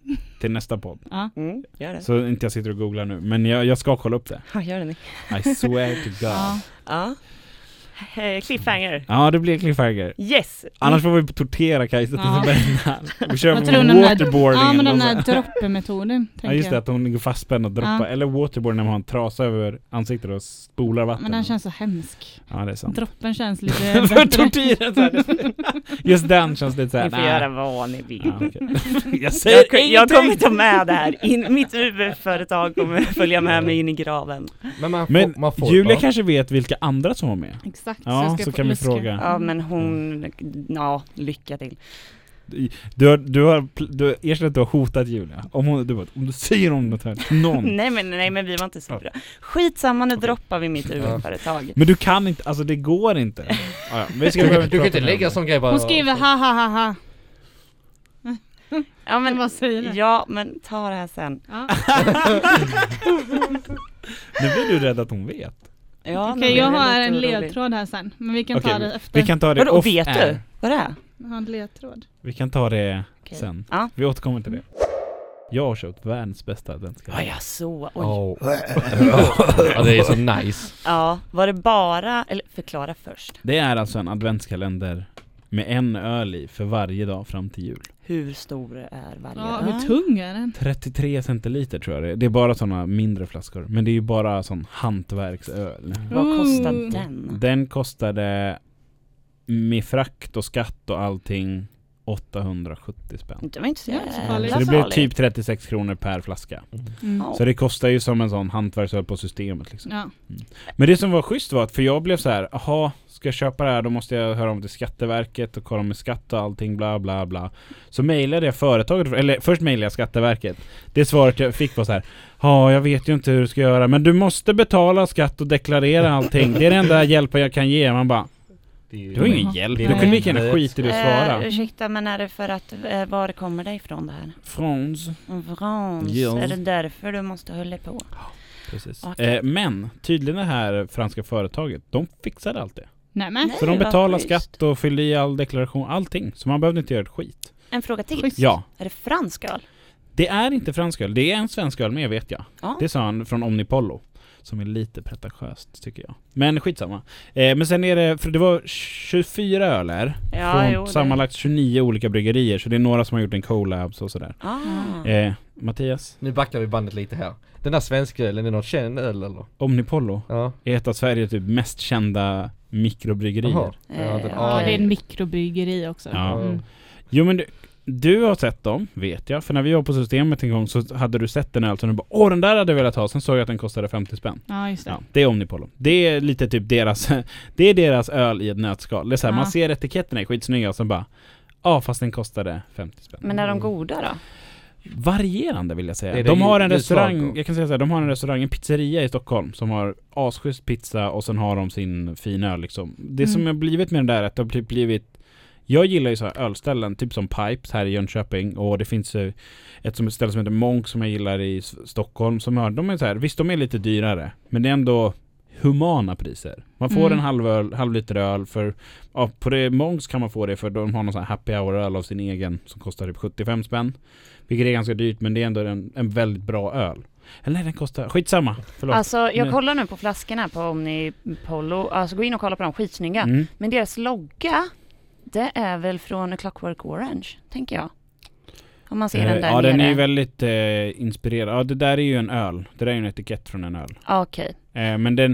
till nästa podd. Ja. Mm, gör det. Så inte jag sitter och googlar nu. Men jag, jag ska kolla upp det. Ja, gör det ni. I swear to God. Ja. Ja. Eh, cliffhanger. Ja, det blir cliffhanger. Yes. Annars får vi tortera Kajsa till Ja. så Vi kör Jag tror den här- waterboarding. Ja, men eller den något här sånt. droppemetoden. Ja, just det, jag. att hon ligger fastspänd och droppar. Ja. Eller waterboarding när man har en trasa över ansiktet och spolar vatten. Men den känns så hemsk. Ja, det är sant. Droppen känns lite För bättre. tortyren så här. Just den känns lite så här. Ni får nej. göra vad ni vill. Ja, okej. Jag säger Jag, jag ingenting. kommer ta med det här. In, mitt huvudföretag kommer följa med mig in i graven. Men man får, Men man får Julia ja. kanske vet vilka andra som var med. Exakt. Ja, jag ska så få kan vi luska. fråga. Ja, men hon... Ja, lycka till. Du har, du har, du har erkänt att du har hotat Julia. Om, hon, du, bara, om du säger om det här till någon. Nej men, nej, men vi var inte så bra. Skitsamma, nu droppar vi mitt huvudföretag. Men du kan inte, alltså det går inte. Ja, ja, vi ska Du, behöva kan- du kan prata inte mer lägga om sån grej bara. Hon skriver ha ha ha ha. Ja, Men men, vad säger det? ja, men ta det här sen. Ja. det. Nu blir du rädd att hon vet. Ja, Okej, nu jag blir det har lite en orolig. ledtråd här sen. Men vi kan Okej, ta det efter. Vi kan ta det Vadå, off vet air. du? Vad det är? Jag har en ledtråd. Vi kan ta det Okej. sen. Ja. Vi återkommer till det. Jag har köpt världens bästa adventskalender. Ja, ja, så. Oj. Oh. Ja, det är så nice. Ja, var det bara... Eller förklara först. Det är alltså en adventskalender med en öl i för varje dag fram till jul. Hur stor är varje Ja, öl? hur tung är den? trettiotre centiliter tror jag det är. Det är bara sådana mindre flaskor. Men det är ju bara sån hantverksöl. Vad kostar Mm. den? Den kostade med frakt och skatt och allting åttahundrasjuttio spänn. Det var inte så Ja, så jävla farligt. Så det blir farligt. typ trettiosex kronor per flaska. Mm. Ja. Så det kostar ju som en sån hantverksöl på systemet liksom. Ja. Men det som var schysst var att, för jag blev så här, aha, ska jag köpa det här då måste jag höra om till Skatteverket och kolla med skatt och allting bla bla bla. Så mejlade jag företaget, eller först mejlade jag Skatteverket. Det svaret jag fick var så här, ja jag vet ju inte hur du ska göra men du måste betala skatt och deklarera allting. Det är den enda hjälpen jag kan ge. Man bara, Det du har ingen hjälp. Nej. Du kunde lika gärna skita i det och svara. Eh, ursäkta, men är det för att... Eh, var kommer det ifrån det här? Frans. Frans. Ja. Är det därför du måste hålla på? Precis. Okej. Eh, men tydligen det här franska företaget, de fixade allt det. Nej men. Nej, Så de vad betalar schysst. skatt och fyllde i all deklaration, allting. Så man behövde inte göra ett skit. En fråga till. Schysst. Ja, Är det fransk öl? det är inte fransk öl. Det är en svensk öl med, vet jag. Ja. Det sa han från Omnipollo. Som är lite pretentiöst, tycker jag. Men skitsamma. Eh, men sen är det, för det var tjugofyra öler. Ja, från jo, det- sammanlagt tjugonio olika bryggerier. Så det är några som har gjort en collabs och sådär. Ah. Eh, Mattias? Nu backar vi bandet lite här. Den där svenska ölen, är det någon känd öl eller? Omnipollo Ja. är ett av Sveriges typ mest kända mikrobryggerier. Jaha. Eh, Ja, den- Ja, okej. det är en mikrobryggeri också. Ja. Mm. Jo men du, du har sett dem, vet jag. För när vi var på systemet en gång så hade du sett den öl som du bara, åh den där hade jag velat ha. Sen såg jag att den kostade femtio spänn. Ja, just det. Ja, det är Omnipollo. Det är lite typ deras, det är deras öl i ett nötskal. Det är så här, Ja. man ser etiketterna är skitsnygga och så bara, ja fast den kostade femtio spänn. Men är de goda då? Varierande vill jag säga. Är det De har ju- en det är restaurang, svagt då? jag kan säga så här, de har en restaurang, en pizzeria i Stockholm som har asschysst pizza och sen har de sin fina öl liksom. Det Mm. som har blivit med den där är att det har bli- blivit, jag gillar ju så här ölställen, typ som Pipes här i Jönköping och det finns ju ett som ett ställe som heter Monk som jag gillar i S- Stockholm som har, de är så här, visst de är lite dyrare men det är ändå humana priser. Man får Mm. en halv, öl, halv liter öl för, ja, på det Monks kan man få det för de har någon sån här happy hour öl av sin egen som kostar typ sjuttiofem spänn. Vilket är ganska dyrt men det är ändå en, en väldigt bra öl. Eller nej, den kostar, skitsamma, förlåt. Alltså jag Nu. kollar nu på flaskorna på Omnipollo. Alltså gå in och kolla på dem, skitsnygga. Mm. Men deras logga, det är väl från A Clockwork Orange, tänker jag. Om man ser den Eh, där ja, nere. den är ju väldigt eh, inspirerad. Ja, det där är ju en öl. Det där är ju en etikett från en öl. Ah, okej. Eh, men den,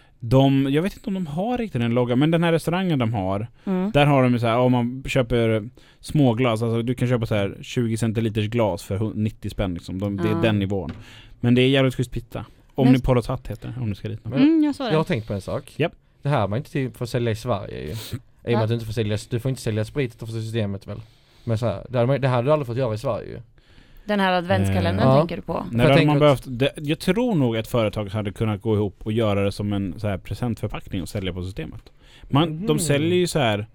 de, jag vet inte om de har riktigt en logga, men den här restauranger de har, Mm. där har de ju så här, om man köper småglas, alltså du kan köpa så här tjugo centiliters glas för hu- nittio spänn liksom. De, det är Ah. den nivån. Men det är jävligt schysst pizza. Omnipollos hatt heter det, om du ska dit. Men- Mm, jag såg Jag har det. tänkt på en sak. Japp. Det här man inte till för att sälja i Sverige ju. I och med Va? att du inte får sälja, du får inte sälja sprit utanför systemet väl. Men så här, det, hade man, det hade du aldrig fått göra i Sverige ju. Den här adventskalendern Eh, ja. tänker du på? När jag de tänker man att- behövt, det, jag tror nog att företag hade kunnat gå ihop och göra det som en så här presentförpackning och sälja på systemet. Man, Mhm. De säljer ju så här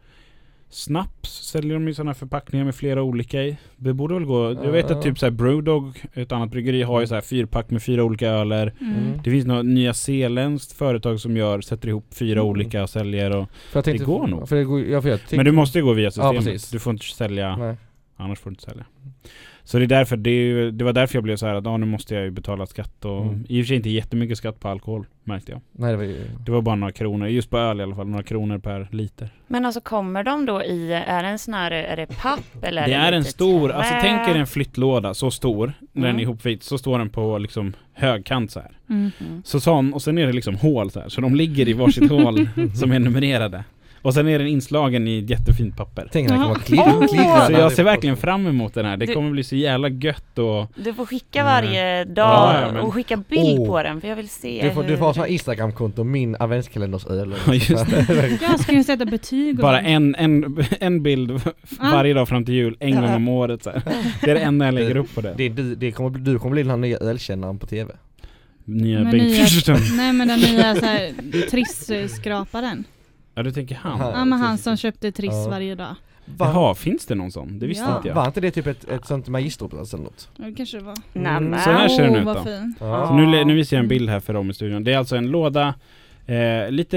snaps, säljer de i sådana förpackningar med flera olika i. Det borde väl gå. Jag vet att typ så här Brewdog, ett annat bryggeri, har ju så här fyrpack med fyra olika öler. Mm. Det finns något nya zeeländskt företag som gör, sätter ihop fyra Mm. olika och säljer och, För jag tänkte, Det går nog. För det går, ja, för jag tänkte, men du måste ju gå via systemet. precis. Du får inte sälja, Nej. annars får du inte sälja. Så det är därför det, det var därför jag blev så här att ah, nu måste jag ju betala skatt och Mm. i och för sig inte jättemycket skatt på alkohol märkte jag. Nej, det var ju... Det var bara några kronor, just på öl i alla fall, några kronor per liter. Men alltså kommer de då i, är det en sån här, är det papp eller? Det är är en litet stor, trä? alltså tänk er en flyttlåda så stor, när Mm. den är ihopvikt, så står den på liksom högkant så här. Mm. Mm. Så sån, och sen är det liksom hål så här, så de ligger i varsitt hål som är numrerade. Och sen är den inslagen i ett jättefint papper. Tänk när det Ja. kommer klirra, Åh! klirra. Så jag ser verkligen fram emot den här. Det Du- kommer bli så jävla gött och... Du får skicka Mm. varje dag Ja, ja, men- och skicka bild Åh. på den för jag vill se Du får, du hur- får ha sån här Instagram-konto, min adventskalenders öl. Ja, just Jag ska ju sätta betyg och Bara sånt. en, en, en bild varje dag fram till jul, en gång om året så här. Det är det enda jag lägger upp på det. Det, du, det kommer, bli- du kommer bli den här nya ölkännaren på tv. Nya Men Bengt nya- Kristersson. Nej men den nya så här Triss-skraparen. Ja, du tänker han. Ja, Ja men han precis. som köpte Triss Ja. varje dag. Va, Jaha, finns det någon sån? Det visste Ja. inte jag. var inte det typ ett, ett sånt magisterplats eller något? Ja, det kanske det var. Nej, Mm, men- så här ser den ut vad då. fin. Ja. Så nu, nu visar jag en bild här för dem i studion. Det är alltså en låda, eh, lite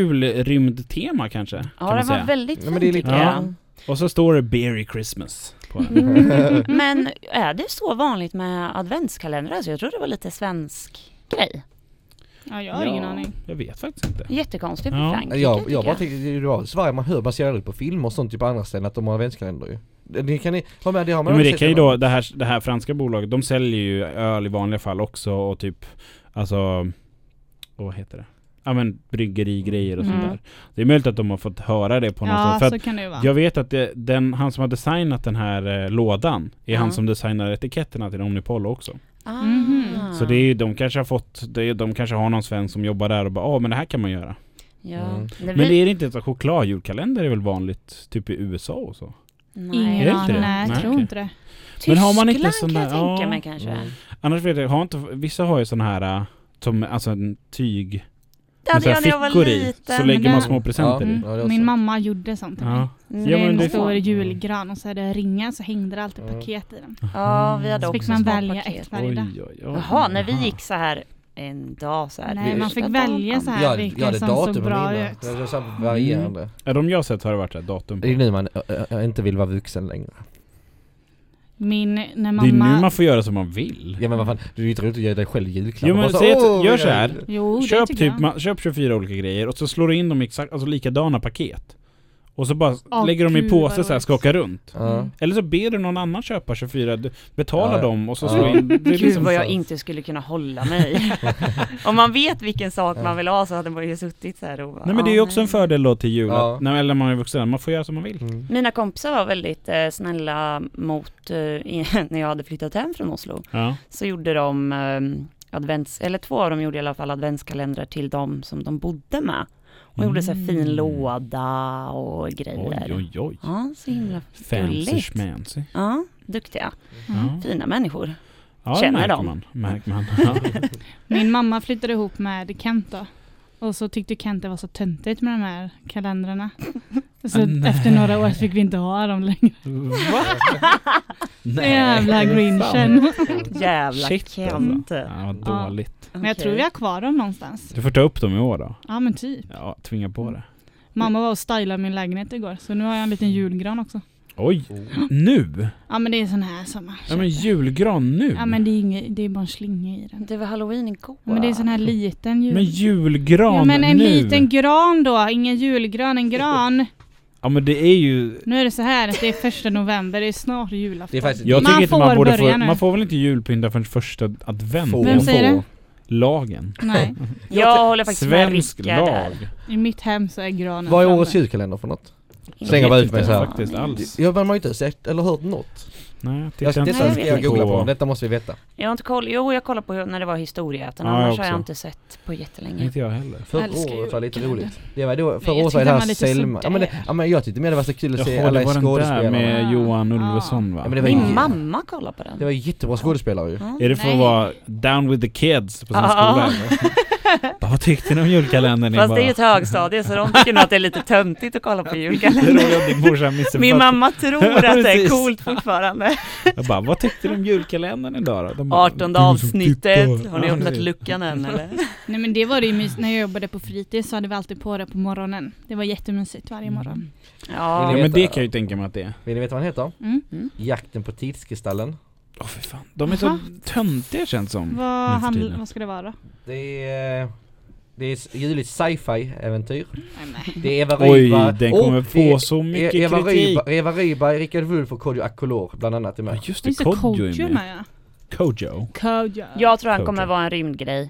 julrymdtema kanske, kan Ja, man det var säga. väldigt Ja, fint men det är lite- tycker jag. Ja. Och så står det Berry Christmas på den. Men är det så vanligt med adventskalendrar? Alltså jag tror det var lite svensk grej. Ja jag har ingen aning. Jag vet faktiskt inte. Jättekonstigt Ja. för Frankrike Jag, tycker jag bara tänkte, det var Sverige, man hör, man ser aldrig på film och sånt typ på andra ställen att de har adventskalender ju. Det, det kan ni, ja, men det har man Ja, men aldrig det sett kan ju någon. då, det här, det här franska bolaget, de säljer ju öl i vanliga fall också och typ, alltså, vad heter det? Ja men bryggerigrejer och Mm. sånt där. Det är möjligt att de har fått höra det på något Ja sätt. För så att kan det ju vara. jag vet att det, den, han som har designat den här eh, lådan är Ja. han som designar etiketterna till Omnipollo också. Ah. Mhm. Så det är ju, de kanske har fått, det är, de kanske har någon svensk som jobbar där och bara, ja men det här kan man göra. Ja. Mm. Det Men vi- det är inte så, chokladjulkalender är väl vanligt typ i U S A och så. Nej. Ingen Är det inte aning. det? Nej, Nej, jag tror okej. inte det. Men har man inte Tyskland sån kan där- jag tänka ja. mig kanske. Mm. Annars vet jag, har inte, vissa har ju sån här äh, som, alltså en tyg Det med hade så jag när här jag var fickor i, liten. så lägger men man det- små presenter Ja. i. Ja, det är Min så. mamma gjorde sånt till mig. Ja. Mm. Ja, Det är men en det är stor fan- julgran och så är det ringar så hängde det alltid Mm. paket i den. Ja, vi hade Så också fick man små välja paket. ett varje dag. Oj, oj, oj. Jaha, när vi Aha. gick så här en dag så här. Nej, vi- man fick första välja dagen. så här Ja, vilken ja, det som såg datumen bra innan. ut. Det är så här varierande. Ja, de jag sett har det varit ett datum på. Det är nu man ä, ä, inte vill vara vuxen längre. Min, när Det är mamma... nu man får göra som man vill. Ja men vad fan, du är inte roligt att göra dig själv julklappar. Jo men Bara så, säg att, åh, gör vad så här. Jo, det Köp tycker typ, jag. man, köp tjugofyra olika grejer och så slår du in dem i exakt, alltså likadana paket. Och så bara Åh, lägger de i gud, påse vad så här, roligt. skaka runt. Ja. Mm. Eller så ber du någon annan köpa tjugofyra, du betalar Ja, ja. dem och så Ja. slår in. Det är Gud liksom vad så. jag inte skulle kunna hålla mig. Om man vet vilken sak man vill ha så hade man ju suttit så här och bara, Nej men det är ju "Ah, också en nej." fördel då till jul. Ja. Att, när eller man är vuxen, man får göra som man vill. Mm. Mina kompisar var väldigt eh, snälla mot, eh, i, när jag hade flyttat hem från Oslo. Ja. Så gjorde de eh, advents, eller två av dem gjorde i alla fall adventskalendrar till dem som de bodde med. Och gjorde så här fin Mm. låda och grejer. Oj oj oj. Ja, så himla Fancy gulligt. schmancy. Ja, duktiga. Mm. Ja. Fina människor. Ja, det Känner märker dem. man. Märker man. Ja. Min mamma flyttade ihop med Kent då. Och så tyckte Kent det var så töntigt med de här kalendrarna. Så Ah, nej. efter några år fick vi inte ha dem längre. Va? Jävla grinchen. Jävla Shit, Kent. alltså. Ja, vad Ja. dåligt. Men jag tror vi har kvar dem någonstans. Du får ta upp dem i år då. Ja men typ. Ja, tvinga på det. Mamma var och stylade min lägenhet igår. Så nu har jag en liten julgran också. Oj, nu? Ja men det är sån här som man Ja men julgran nu? Ja men det är, inget, det är bara en slinga i den. Det var halloween igår. Ja, men det är sån här liten jul. Men julgran Ja men en nu? liten gran då. Ingen julgran, en gran. Ja men det är ju... Nu är det så här att det är första november. Det är snart julafton. Det är faktiskt- Jag Man tycker inte man får borde få... börja nu. Man får väl inte julpynta förrän första advent? Få, Vem säger få. det? Lagen. Nej, Jag håller faktiskt med Svensk Rickard lag. där. i mitt hem så är granen Vad är framme. årets julkalender för något? Jag Slänga vet bara ut inte mig så här. faktiskt alls. Jag har ju inte sett eller hört något. Nej, Jag, tittar inte detta Nej, ska jag jag vet googla på. på. Detta måste vi veta. Jag har inte koll. Jo, jag kollade på hur- när det var historieätarna. Ja, jag annars har jag också. inte sett på jättelänge. Inte jag heller. Förra Älskar året var lite julkalender. roligt. Det var då, förra jag året var det tyckte här den var lite Selma. Ja men, det, sådär. ja men jag tyckte mer det var så kul att se Jaha, alla det var den där skådespelarna. med Ah. Johan Ah. Ulveson va? Ja, men det var Min ju- mamma kollar på den. Det var jättebra skådespelare ju. Ja. Är det för Nej. att vara down with the kids på sin Ja. skola? eller? Vad tyckte ni om julkalendern? Ni Fast bara, det är ju ett högstadie så de tycker nog att det är lite töntigt att kolla på det är julkalendern. roligt att din morsa missuppfattade. Min mamma tror att det är Precis. coolt fortfarande. Jag bara, vad tyckte du om julkalendern idag då? De bara, artonde "Du som avsnittet. tittar." Har ni Ja, öppnat precis. luckan än eller? Nej men det var det ju mys- när jag jobbade på fritids så hade vi alltid på det på morgonen. Det var jättemysigt varje morgon. Ja Ja. men det kan jag ju tänka mig att det är. Vill ni veta vad han heter? Mm. Mm. Jakten på tidskristallen. Åh för fan. De är så Aha. töntiga känns som. Vad, nu för handl- tiden. vad ska det vara? Det är, det är juligt sci-fi-äventyr. Nej, nej. Det är Eva Oj, Rydberg. den kommer Oh, få det är- så mycket Eva kritik. Rydberg, Eva Rydberg, Rickard Wulff och Kodjo Akolor bland annat är Ja, med. just det, Just det, Kodjo Kodjo är med. med, ja. Kodjo. Kodjo. Jag tror han Kodjo. kommer vara en rymdgrej.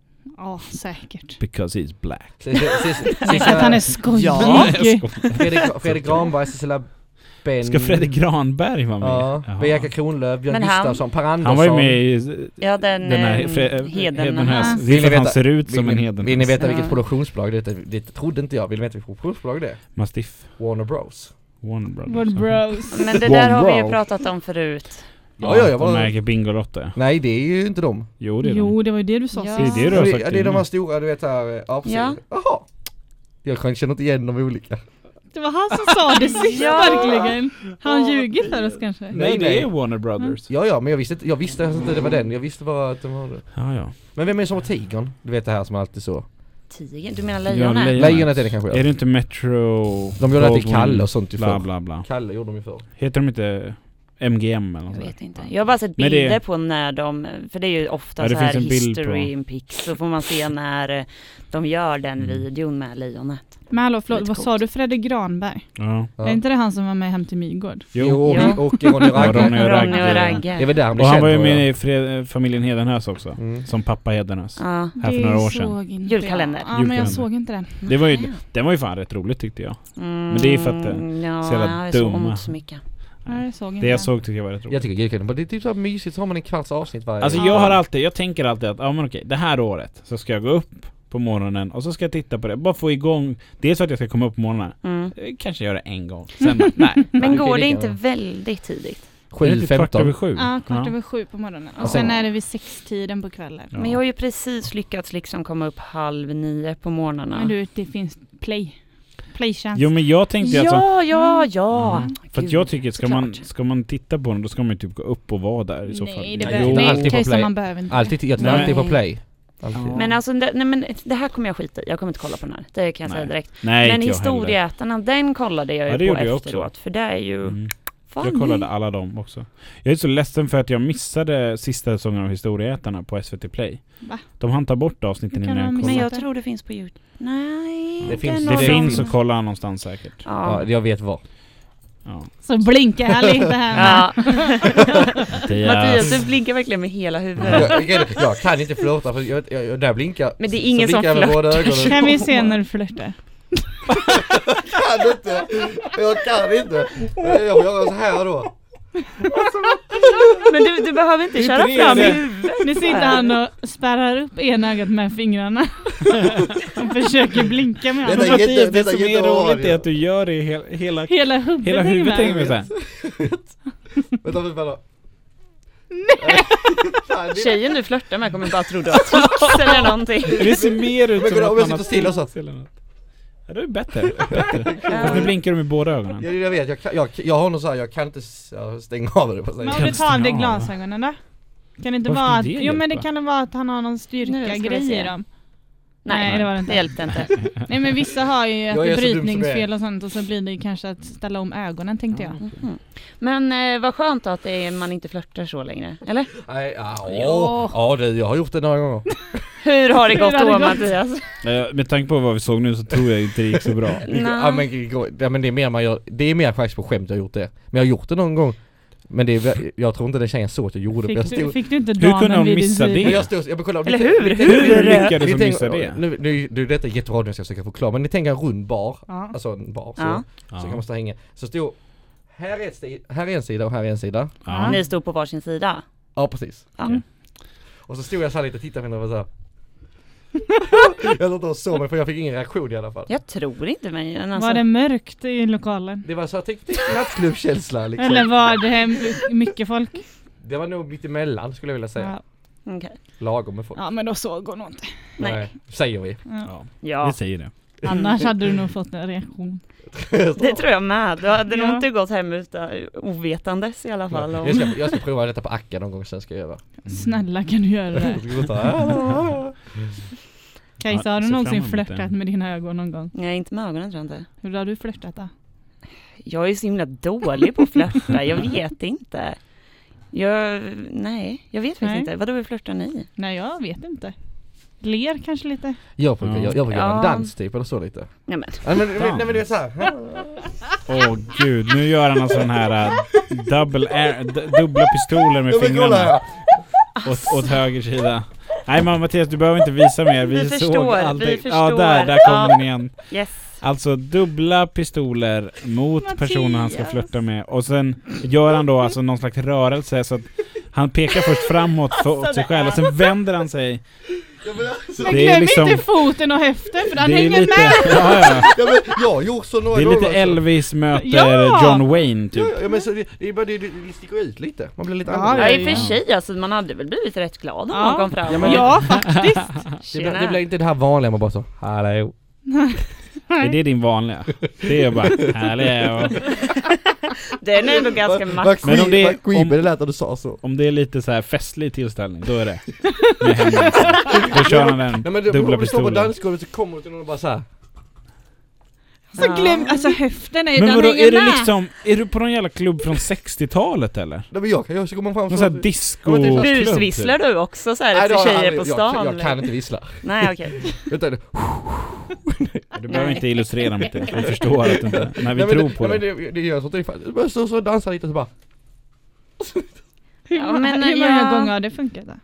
Ja, säkert. Because he's black. Så- så- så- Tänk att han är skojig. Ja, Fredrik, Fredrik Granberg, Cecilia Ben. Ska Fredrik Granberg vara med? Ja, Jaha. Bianca Kronlöf, Björn Men han- Gustafsson, Per Andersson. Han var ju med i Ja, den, den här eh, Fre- Heden- Hedenhös. Ja. Det är för att han veta- ser ut som vill, en Hedenhös. Vill ni veta Ja. vilket produktionsbolag det är? Det trodde inte jag. Vill ni veta vilket produktionsbolag det är? Mastiff. Warner Bros. Warner Brothers. Vår bros. Men det där har vi ju Wow. pratat om förut. Ja, ja, jag de var- äger Bingolotto. Nej, det är ju inte de. Jo, det är Jo, det var ju det du sa Ja. sist. Det är det du har det, sagt ja, det är de innan. här stora, du vet här, eh, ja precis. Ja. Jaha. Jag kan känna inte igen de olika. Det var han som sa det sist, Ja. verkligen. Har han ljugit för oss kanske? Nej, Nej, det nej. är Warner Brothers. Ja, ja, men jag visste inte, jag visste inte det var den. Jag visste bara att de var det. Ja, ja. Men vem är det som har tigern? Du vet det här som alltid så. Tiger? Du menar Ja, lejonet? lejon. Lejonet är det kanske. Är det inte Metro? De gjorde alltid Goldwyn, Kalle och sånt ju Bla förr. bla bla. Kalle gjorde de ju förr. Heter de inte M G M eller något Jag sånt? vet inte. Jag har bara sett Men bilder det- på när de, för det är ju ofta Ja, det så här finns en bild history på- in pics, så får man se när eh, de gör den Mm. videon med lejonet. Men hallå, förlåt, Lite vad coolt. sa du? Fredrik Granberg? Ja. Ja. Är inte det han som var med hem till Midgård? Jo. Jo, Ja. och, och Ronny Ja, Ronny Ragge. och Ragge. Ronny och Ragge. Det är väl där han blir Och han känd, var ju tror jag. med i Fred- familjen Hedenhös också. Mm. Som pappa Hedenhös. Ja. Här för några år sedan. såg inte Julkalender. jag. Ja, men Julkalender. jag såg inte den. Det var ju, Nej. den var ju fan rätt roligt tyckte jag. Mm, Men det är för att det ja, så jävla jag såg dumma. inte så mycket. Nej, jag såg inte Det jag den. såg tyckte jag var rätt roligt. Jag tycker julkalendern, det är typ så här mysigt, så har man en kvarts avsnitt varje Alltså år. jag har alltid, jag tänker alltid att ja men okej, det här året så ska jag gå upp på morgonen och så ska jag titta på det. Bara få igång, dels för att jag ska komma upp på morgonen. Mm. Eh, Kanske göra det en gång. Sen bara, nej. Men det är går det lika inte bra. väldigt tidigt? sju Kvart över femton. sju. Ja, kvart Ja. över sju på morgonen. Ja. Och sen är det vid sextiden på kvällen. Ja. Men jag har ju precis lyckats liksom komma upp halv nio på morgnarna. Men du, det finns play. Playtjänst. Jo men jag tänkte alltså, Ja, ja, ja. Mm. för att Gud, jag tycker att ska man, såklart. ska man titta på den då ska man ju typ gå upp och vara där i så fall. Nej, det Nej, behöver jo, nej, alltid på Kajsa, play. man behöver inte. Alltid, jag tror Nej. alltid på play. Alltid. Ja. Men alltså, det, nej, men det här kommer jag skita i. Jag kommer inte kolla på den här. Det kan jag säga Nej. direkt. Nej, Men inte jag heller. historieätarna, den kollade jag ju Ja, det på gjorde jag också. efteråt. För det är ju... Mm. Fan, Jag kollade alla dem också. Jag är så ledsen för att jag missade sista säsongen av Historieätarna på S V T Play. Va? De hann ta bort avsnitten Hur kan innan jag de Men kollade. jag det? tror det finns på YouTube. Nej, Det finns- Det någon- finns att kolla någonstans säkert. Ja, Ja. jag vet vad. Ja. Så blinkar jag lite här. Ja. Det Mattias, är... du blinkar verkligen med hela huvudet. Jag, jag, jag kan inte flirta för jag, jag, jag där blinkar. Men det är ingen så som blinkar jag med båda flörtar. ögonen. Kan vi se när du flörtar? Jag kan inte. Jag kan inte. Jag får göra så här då. Men du, du behöver inte Det är köra inte fram det. i huvudet. Nu sitter han och spärrar upp ena ögat med fingrarna. Och försöker blinka med Det honom. där- Mattias, jätte- det detta som är jätte- roligt är att du gör det i hela, hela, Hela huvudet, hela huvudet hänger med så här. Vänta, vänta, vänta. Nej! Tjejen du flörtar med kommer bara tro du har tics eller någonting. Det ser mer ut Men som kolla, om att jag man har sitter still och så. tics eller något. Ja, det är bättre. bättre. Fast nu blinkar du med båda ögonen. Jag, jag vet, jag, kan, jag, jag har nog så här, jag kan inte s- jag stänger av det på sig. Men om du tar av dig Ja. glasögonen då? Kan det inte Varför vara att, det jo men det hjälpa? kan det vara att han har någon Nu ska styrka vi grej se. i dem. Nej, Nej, det var det inte. Det hjälpte inte. Nej men vissa har ju att Jag det är är så dum som brytningsfel jag och sånt och så blir det ju kanske att ställa om ögonen tänkte jag. Mhm. Men eh, vad skönt att det är, man inte flörtar så längre, eller? Nej, ja, Jo. åh, ja det, jag har gjort det några gånger. Hur har det gått Hur har det då, gått? Mattias? Eh, Med tanke på vad vi såg nu så tror jag inte det gick så bra. Nej. Ja, men, ja, men det är mer man gör, det är mer faktiskt på skämt jag har gjort det. Men jag har gjort det någon gång. Men det är, jag tror inte den tjejen såg att jag gjorde det. Jag Fick du, stod, fick du inte Hur kunde damen hon vid din missa sida? det? men jag stod, jag bara kolla, Eller ni- hur? ni- Hur? ni- ni- lyckades ni hon tänker- missa det? Nu, nu, nu detta är jättebra, nu ska jag försöka förklara. Men ni tänker en rund bar, Ja. alltså en bar så, Ja. så kan man stå och hänga. Så stod, här är, ett sti, här är en sida och här är en sida. Ja. Ni stod på varsin sida. Ja, precis. Ja. Okej. Och så stod jag så här lite och tittade på henne och var så här. Jag tror inte hon såg mig för jag fick ingen reaktion i alla fall. Jag tror inte men alltså, Var det mörkt i lokalen? Det var så här, tänk tänk nattklubbkänsla liksom. Eller var det mycket folk? Det var nog lite emellan skulle jag vilja säga. Ja. Okej. Lagom med folk. Ja men då såg hon nog inte. Nej. Säger vi. Ja. Ja, Ja, vi säger det. Annars hade du nog fått en reaktion. det tror jag med. Du hade nog Ja. inte gått hem utan ovetandes i alla fall. Om... Jag ska, jag ska prova detta på Akka någon gång, sen ska jag göra. Snälla kan du göra det? Jag ska gå och ta- Kajsa, Ja, har du ser någonsin fram emot det. flörtat med dina ögon någon gång? Nej, inte med ögonen tror jag inte. Hur har du flörtat då? Jag är så himla dålig på att flörta, jag vet inte. Jag, nej, jag vet faktiskt Nej. inte. Vadå, hur flörtar ni? Nej, jag vet inte. Ler kanske lite. Jag brukar, Ja. jag, jag brukar göra en Ja. dans typ eller så lite. Ja, men. Nej men, nej, men det är så här. Åh gud, nu gör han en sån här uh, double air, d- dubbla pistoler med Jag vill kolla fingrarna här. åt, åt höger sida. Nej men Mattias, du behöver inte visa mer. Vi, Vi såg förstår, allting. vi Ja, förstår. där, där kommer Ja. den igen. Yes. Alltså dubbla pistoler mot Mattias. personen han ska flirta med. Och sen gör han då alltså någon slags rörelse så att han pekar först framåt för, åt sig själv och sen vänder han sig. Ja, men alltså, Men Det är glöm liksom- inte foten och höften för han Det är hänger lite, med. ja, ja. ja, men jag har gjort så några Det är gånger. lite alltså. Elvis möter Ja. John Wayne typ. Ja, ja, men så det, det är bara det, det, det sticker ut lite. Man blir lite Ja, annorlunda. Ja, i och ja. för sig, alltså man hade väl blivit rätt glad om Ja. man kom fram. Ja, men- Ja, faktiskt. Det blir, det blir inte det här vanliga man bara så, hallå. Är det din vanliga? Det är bara härligt. Den är ändå ganska Vad max. Men om det är- vad creepy om- det lät när du sa så. Om det är lite så här festlig tillställning, då är det med händerna. Då kör han den Nej, men det, dubbla om du står på pistolen. dansgolvet så kommer du till någon och bara så här. Så glöm, alltså höften är ju, Men den vadå, hänger är du med. liksom, är du på någon jävla klubb från sextiotalet eller? Nej, men jag kan, jag ska komma fram Någon sån här så. disco Ja, men det är så- klubb, Busvisslar du också så här Nej, det efter har jag tjejer på aldrig- stan? Jag, jag eller? kan inte vissla. Nej, okej. Vänta, det. Du behöver Nej. inte illustrera mitt det. Vi förstår att du inte, när vi Nej, men tror det, på nej, det. men det. Det gör sånt ungefär. Så, så dansar lite så bara. Hur, Ja, men, men hur många ja. gånger har det funkat då?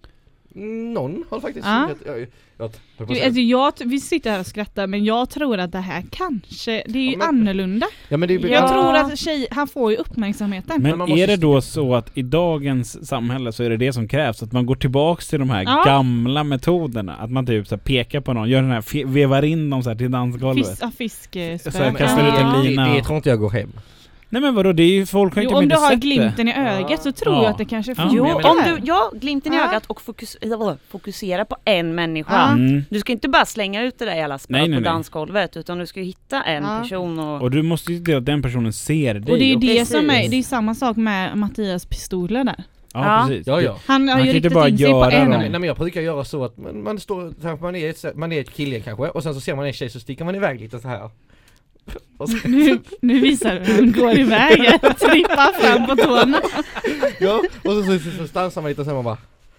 Någon har faktiskt Ja. funkat. Jag, jag, jag, jag, Du, alltså jag, vi sitter här och skrattar men jag tror att det här kanske, det är ju Ja, men- annorlunda. ja, men det är Jag Ja. tror att tjej, han får ju uppmärksamheten. Men man måste är det då styra. så att i dagens samhälle så är det det som krävs? Att man går tillbaks till de här Ja. gamla metoderna? Att man typ så här pekar på någon, gör den här, fe- vevar in dem så här till dansgolvet? Fisk, ja, fiskspö. Så jag Men, kastar ut en det, lina. det, det tror inte jag går hem. Nej men vadå, det är ju folk har Jo, inte om du inte har sett det. glimten i ögat så tror Ja. jag att det kanske Ja. funkar. Jo, men jag om menar- du, ja, glimten i Ja. ögat och fokus, äh, fokusera på en människa. Ja. Mm. Du ska inte bara slänga ut det där jävla spöet Nej, nej, på nej. dansgolvet, utan du ska ju hitta en Ja. person och... Och du måste ju se till att den personen ser dig. Och det är ju det Precis. som är, det är samma sak med Mattias pistoler där. Ja, Ja. precis. Ja, ja. Han har Man ju kan inte riktat bara in sig på göra en. dem. Nej, men jag brukar göra så att man, man står, kanske man är, ett, man är ett kille kanske, och sen så ser man en tjej så sticker man iväg lite så här. Och sen, Nu, nu visar du hur hon går iväg, trippar fram på tårna. ja, och så, så, så, så stansar man lite och sen man bara.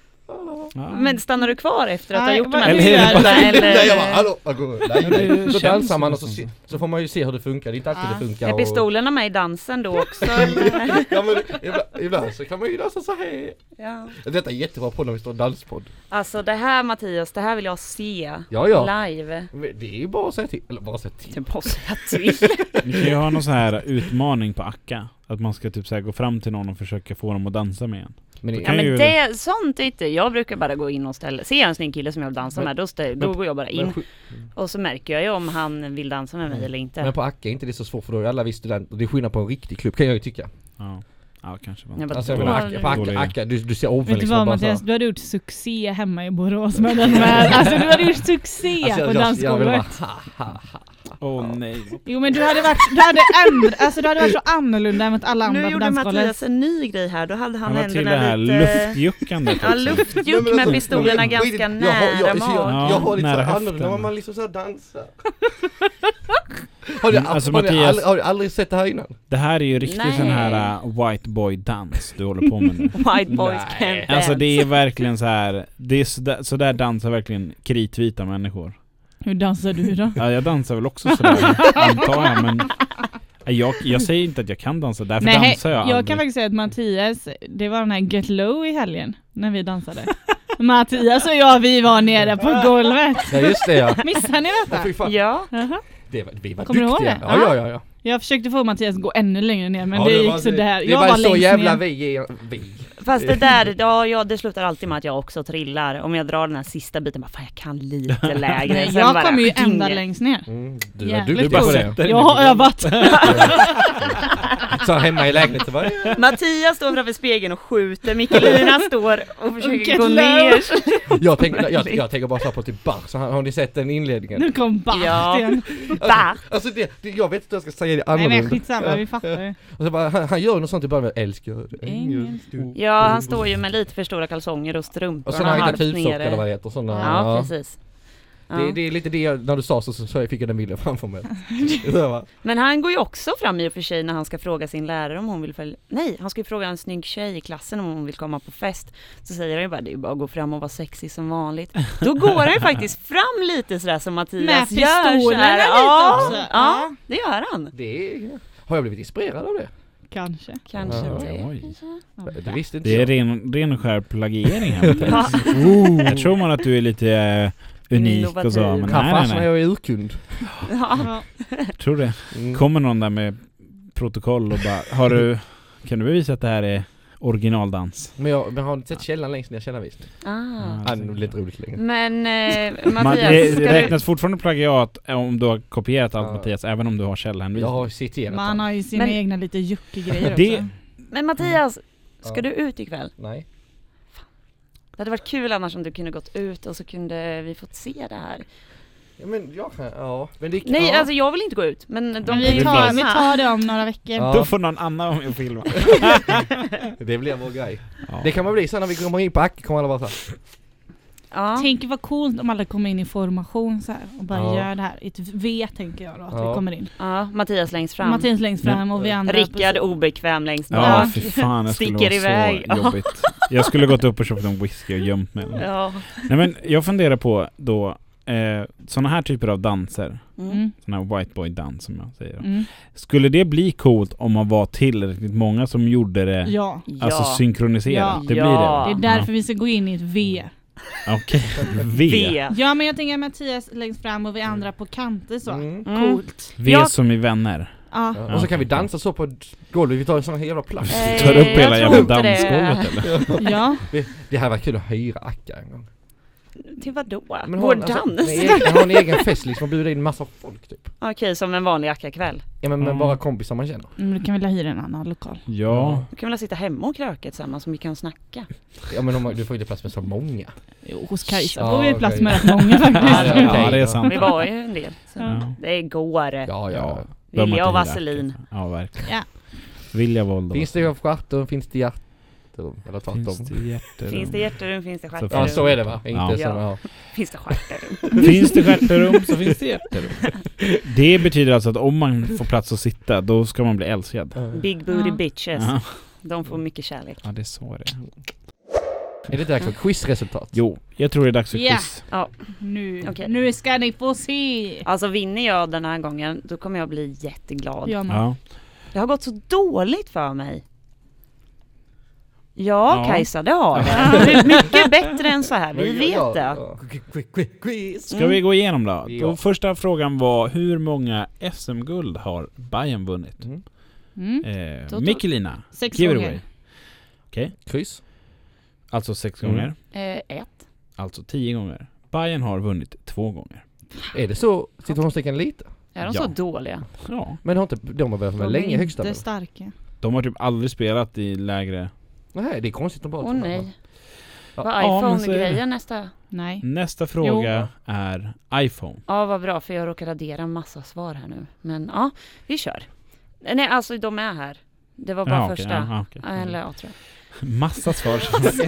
Ja. Men stannar du kvar efter att du har Nej, gjort de vad- här Eller är det pistolerna, bara- eller? Nej, jag bara, hallå, jag går, nej, Ja, det nej. Så känns dansar man och så, nästan se, så får man ju se hur det funkar, det är inte alltid Ja. det funkar. Är och- pistolerna med i dansen då också? eller? Ja, men ibland, ibland så kan man ju dansa så här. Ja. Detta är jättebra på när vi står och danspodd. Alltså det här Mattias, det här vill jag se Ja, ja. live. Men det är ju bara att säga till, eller bara att säga till. Det måste jag till. Ni kan ju ha någon sån här utmaning på Akka. Att man ska typ så här gå fram till någon och försöka få dem att dansa med en. Men det, Ja Kan men ju- det, sånt är inte, jag brukar bara gå in och ställa, ser jag en snygg kille som jag vill dansa Men- med, då, stä, då men- går jag bara in men, och så märker jag ju om han vill dansa med mig eller inte. men på Akka är inte det så svårt för då är alla vi studenter, det är skillnad på en riktig klubb kan jag ju tycka. Ja, ja kanske. Jag bara, Alltså jag då- menar, Akka, på Akka, Dålig. Akka du, du ser oven Vet du liksom vad bara så här. Mattias, du hade gjort succé hemma i Borås med den med. Alltså du hade gjort succé Alltså, jag- på jag- jag vill bara, dansgolvet. ha, ha, ha. Åh nej. Jo men du hade varit, du hade ändrat, alltså du hade varit så annorlunda mot alla andra Nu på gjorde dansgolvet. Mattias en ny grej här, då hade han Han var till det händerna här lite... luftjuckandet Ja, också. Nej, luftjuck men med alltså, pistolerna men- ganska jag har- nära jag, så jag, mag. jag har lite så nära här höften. annorlunda när man liksom så här dansar. Har du, Mm, alltså, har, du Mattias- aldrig, har du aldrig sett det här innan? Det här är ju riktigt Nej. sån här uh, white boy dans du håller på med nu. White boys Nej. can't dance. Alltså det är verkligen så här. Det är så där, så där dansar verkligen kritvita människor. Hur dansar du då? Ja, jag dansar väl också sådär, antar jag, men jag, jag säger inte att jag kan dansa, därför Nej, dansar jag jag aldrig. kan faktiskt säga att Mattias, det var den här Get Low i helgen när vi dansade. Mattias och jag, vi var nere på golvet. Ja just det ja. Missar ni Ja, detta? fy fan. Ja, Jaha. Det var, vi var Kommer du ihåg duktiga. det? Ja, ja, ja, ja. Jag försökte få Mattias att gå ännu längre ner men Ja, det var- gick sådär. Det Jag var, var så längst jävla ner. vi, är- vi. fast det där, ja, ja, det slutar alltid med att jag också trillar. Om jag drar den här sista biten, bara fan jag kan lite lägre. Nej, Sen jag bara, kommer ju ding. ända längst ner. Mm, du var Jävligt duktig på roligt. det. Jag har övat. Så hemma i lägenheten var Mattias står framför spegeln och skjuter, Mikkelina står och försöker Get gå low. ner. jag, tänker, jag, jag tänker bara så här på typ Bach, så har, har ni sett den inledningen? Nu kom Bart Ja. igen. Bach. Alltså det, det, jag vet inte hur jag ska säga det Nej annorlunda. men skitsamma, vi fattar ju. Och så bara, han, han gör något sånt i början med älskar du, Engelsk. du. Ja, han står ju med lite för stora kalsonger och strumpor. Och sen har han halvt hittat tubsock nere. eller vad det heter, sådana. Ja, precis. Ja. Det, det är lite det jag, när du sa så, så, så jag fick jag den bilden framför mig. Så, va? Men han går ju också fram i och för sig när han ska fråga sin lärare om hon vill följa. Nej, han ska ju fråga en snygg tjej i klassen om hon vill komma på fest. Så säger han ju bara, det är bara att gå fram och vara sexig som vanligt. Då går han ju faktiskt fram lite sådär som Mattias Med gör. pistolerna lite ja, också. Ja, Ja. det gör han. Det är, har jag blivit inspirerad av det? Kanske. Kanske Ja. det. Oj. Ja. Det visste inte Det är jag. ren, ren och skär plagiering här. Ja. Oh. Jag tror man att du är lite uh, unik och så. Men Innovativ. Här nej, nej, fastnar nej. jag är urkund. Ja. Ja. Jag tror det. Mm. Kommer någon där med protokoll och bara, har du, kan du bevisa att det här är originaldans? Men jag men har inte sett källan längst ner källarvisning. Ah. Ah, det blir inte roligt längre. Men eh, Man, Mattias, det ska räknas fortfarande plagiat om du har kopierat allt Ja. Mattias, även om du har källhänvisning. Jag har citerat Man han. har ju sina Men- egna lite juckegrejer Det- också. du, men Mattias, ska Ja. du ut ikväll? Nej. Det hade varit kul annars om du kunde gått ut och så kunde vi fått se det här. Ja, men jag kan, ja. Men det, Nej, ja. alltså jag vill inte gå ut. Men de Men kan vi ju tar, filma. vi tar det om några veckor. Ja. Då får någon annan vara med och filma. Det blir vår grej. Ja. Det kan man bli sen när vi kommer in på Acke kommer alla vara så här. Ja. Tänk vad coolt om alla kommer in i formation så här och bara Ja. gör det här. Ett V tänker jag då att Ja. vi kommer in. ja, Mattias längst fram. Mattias längst fram och vi andra Rickard på- obekväm längst bak. Ja, fy fan, jag skulle Sticker vara iväg. så jobbigt. Jag skulle gått upp och köpt en whisky och gömt mig. Ja. Nej, men jag funderar på då eh, såna här typer av danser, Mm. Mm. sån här white boy dans som jag säger. Mm. Skulle det bli coolt om man var tillräckligt många som gjorde det, Ja. alltså Ja. synkroniserat? Ja. Det blir Ja. det. Det är därför vi ska gå in i ett V. Ja. Okej. V. V. Ja, men jag tänker Mattias längst fram och vi andra på kanter så. Mm. Mm. Coolt. V Jag- som i vänner. Ja. Ja. Och så kan vi dansa så på golvet. Vi tar en sån här jävla plats. Eh, Tar upp jag hela tror jävla inte det. dansgolvet eller? Ja. Det här var kul att hyra Acka en gång. Till vad då? Men Vår ha en- alltså, dans? en egen- ha en egen fest liksom och bjuda in massa folk typ. Okej, som en vanlig Akka-kväll. Ja men med Mm. bara kompisar man känner. Men du kan väl hyra en annan lokal. Ja. Du kan väl sitta hemma och kröka tillsammans som vi kan snacka. Ja men om, du får inte plats med så många. Jo, hos Kajsa Ja, får vi plats okej. med rätt många faktiskt. Ja, Ja, okej, det är ja. sant. Vi var ju en del. Så Ja. det går. Ja ja. Ja. Vilja och Bör man inte vaselin. hyra. Ja, verkligen. Ja. Vilja, våld och Finns det ju stjärtum, finns det hjärtum? Eller tvärtom. Finns det hjärterum? Finns det hjärterum, finns det Så- stjärterum. Ja så är det va? Inte Ja. så ja. Finns det stjärterum. Finns det stjärterum så finns det hjärterum. Det betyder alltså att om man får plats att sitta, då ska man bli älskad. Big booty Ja. bitches. Ja, De får mycket kärlek. ja det är så det är. Är det dags för quizresultat? Jo, jag tror det är dags för Ja. quiz. Nu, Okej. nu ska ni få se. Alltså vinner jag den här gången, då kommer jag bli jätteglad. Jag med. Ja. Det har gått så dåligt för mig. Ja, Ja. Kajsa, det har det. Det är mycket bättre än så här. Vi Men vet ja, det. ja. Quiz, quiz, quiz. Ska vi gå igenom då? Ja. då? Första frågan var, hur många S M-guld har Bayern vunnit? Mm. Mm. Eh, Då- då- Mikkelina, Sex give it gånger. away. Okej, Kryss. alltså sex Mm. gånger. Eh, ett. Alltså tio gånger. Bayern har vunnit två gånger. Är det så situationstecken lite? Är de Ja. så dåliga? Ja, Men har inte de har väl De med är länge högsta inte väl? starka. de har typ aldrig spelat i lägre. Nej, det är konstigt de bara Åh tar nej. med. Vad Ja, men så är det. iPhone-grejen nästa? Nej. Nästa fråga är iPhone. Ja, vad bra, för jag råkar radera en massa svar här nu. Men ja, vi kör. Nej, alltså de är här. Det var bara Ja, okej, första. ja, ja, okej. Eller ja, tror jag. Massa svar.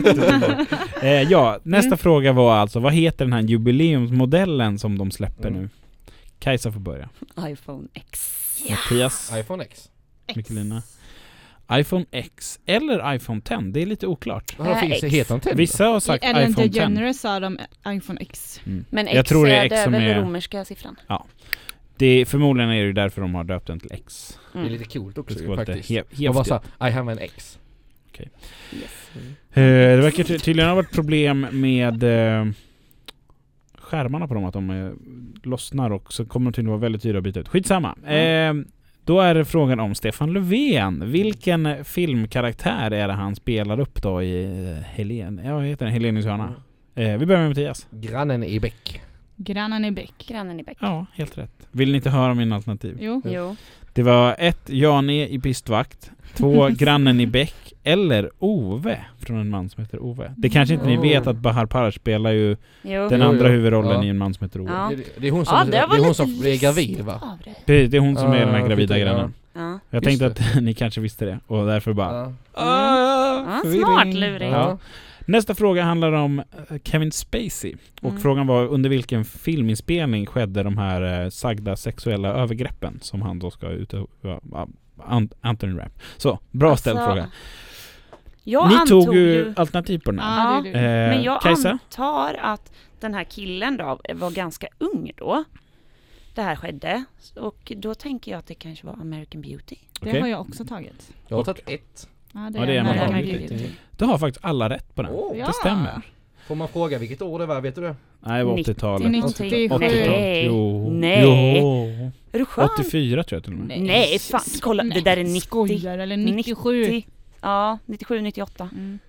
eh, ja, nästa Mm. fråga var alltså, vad heter den här jubileumsmodellen som de släpper Mm. nu? Kajsa får börja. iPhone X. Mattias, iPhone X. Mikkelina. iPhone X eller iPhone tio, det är lite oklart. Vad finns det? X. Heter han ten? Vissa har sagt I Ellen iPhone tio. DeGeneres sa de iPhone X. Mm. Men X, Jag tror det är är, X det som väl är... romerska siffran? Det är, förmodligen är det ju därför de har döpt den till X. Det är Mm. lite coolt Det också ska ju, vara lite faktiskt. he- Och bara häftigt. såhär, I have an X. Yes. Eh, det verkar ty- tydligen ha varit problem med eh, skärmarna på dem, att de eh, lossnar och så kommer de tydligen vara väldigt dyra att byta ut. Skitsamma. Eh, då är det frågan om Stefan Löfven. Vilken filmkaraktär är det han spelar upp då i eh, Helen? Ja, vad heter den? Helenius hörna. Eh, vi börjar med Mattias. Grannen i Bäck. Grannen i Bäck. Grannen i Bäck. Ja, helt rätt. Vill ni inte höra min alternativ? Jo. Jo. Det var ett Jane i pistvakt, två Grannen i Bäck eller Ove från en man som heter Ove. Det kanske inte ni Oh. vet att Bahar Parash spelar ju Jo. den Jo, andra jo. huvudrollen Ja. i en man som heter Ove. Ja. Det, det är hon som, Ja, det det var är hon lite som är gravid va? av dig. Det, det är hon som är Ah, den här gravida skit, ja. grannen. Ja. Jag Just tänkte att ni kanske visste det och därför bara Ja. ah, Ja, förvirring. smart luring. Ja. Nästa fråga handlar om eh, Kevin Spacey. Och Mm. frågan var under vilken filminspelning skedde de här eh, sagda sexuella övergreppen som han då ska utöva. Uh, Anthony Rapp. Så, bra Alltså, ställd fråga. Jag Ni antog tog ju ju... alternativ på den här. Ja, det är du. Eh, Men jag Kajsa? antar att den här killen då var ganska ung då. Det här skedde. Och då tänker jag att det kanske var American Beauty. Det Okej. har jag också tagit. Jag har tagit ett. Ja, det Ja, det är är en av American dem. Beauty. Du har faktiskt alla rätt på den. Åh. Ja. Det stämmer. Får man fråga vilket år det var, vet du det? Nej, det var åttiotalet. nittiosju. åttiotalet. Nej. Jo. Nej. Jo. Är du skön? åttiofyra tror jag till och med. Nej, fan. Kolla, det där är nittio. Skojar, eller nittiosju. nittio. Ja, nittiosju, nittioåtta. Mm.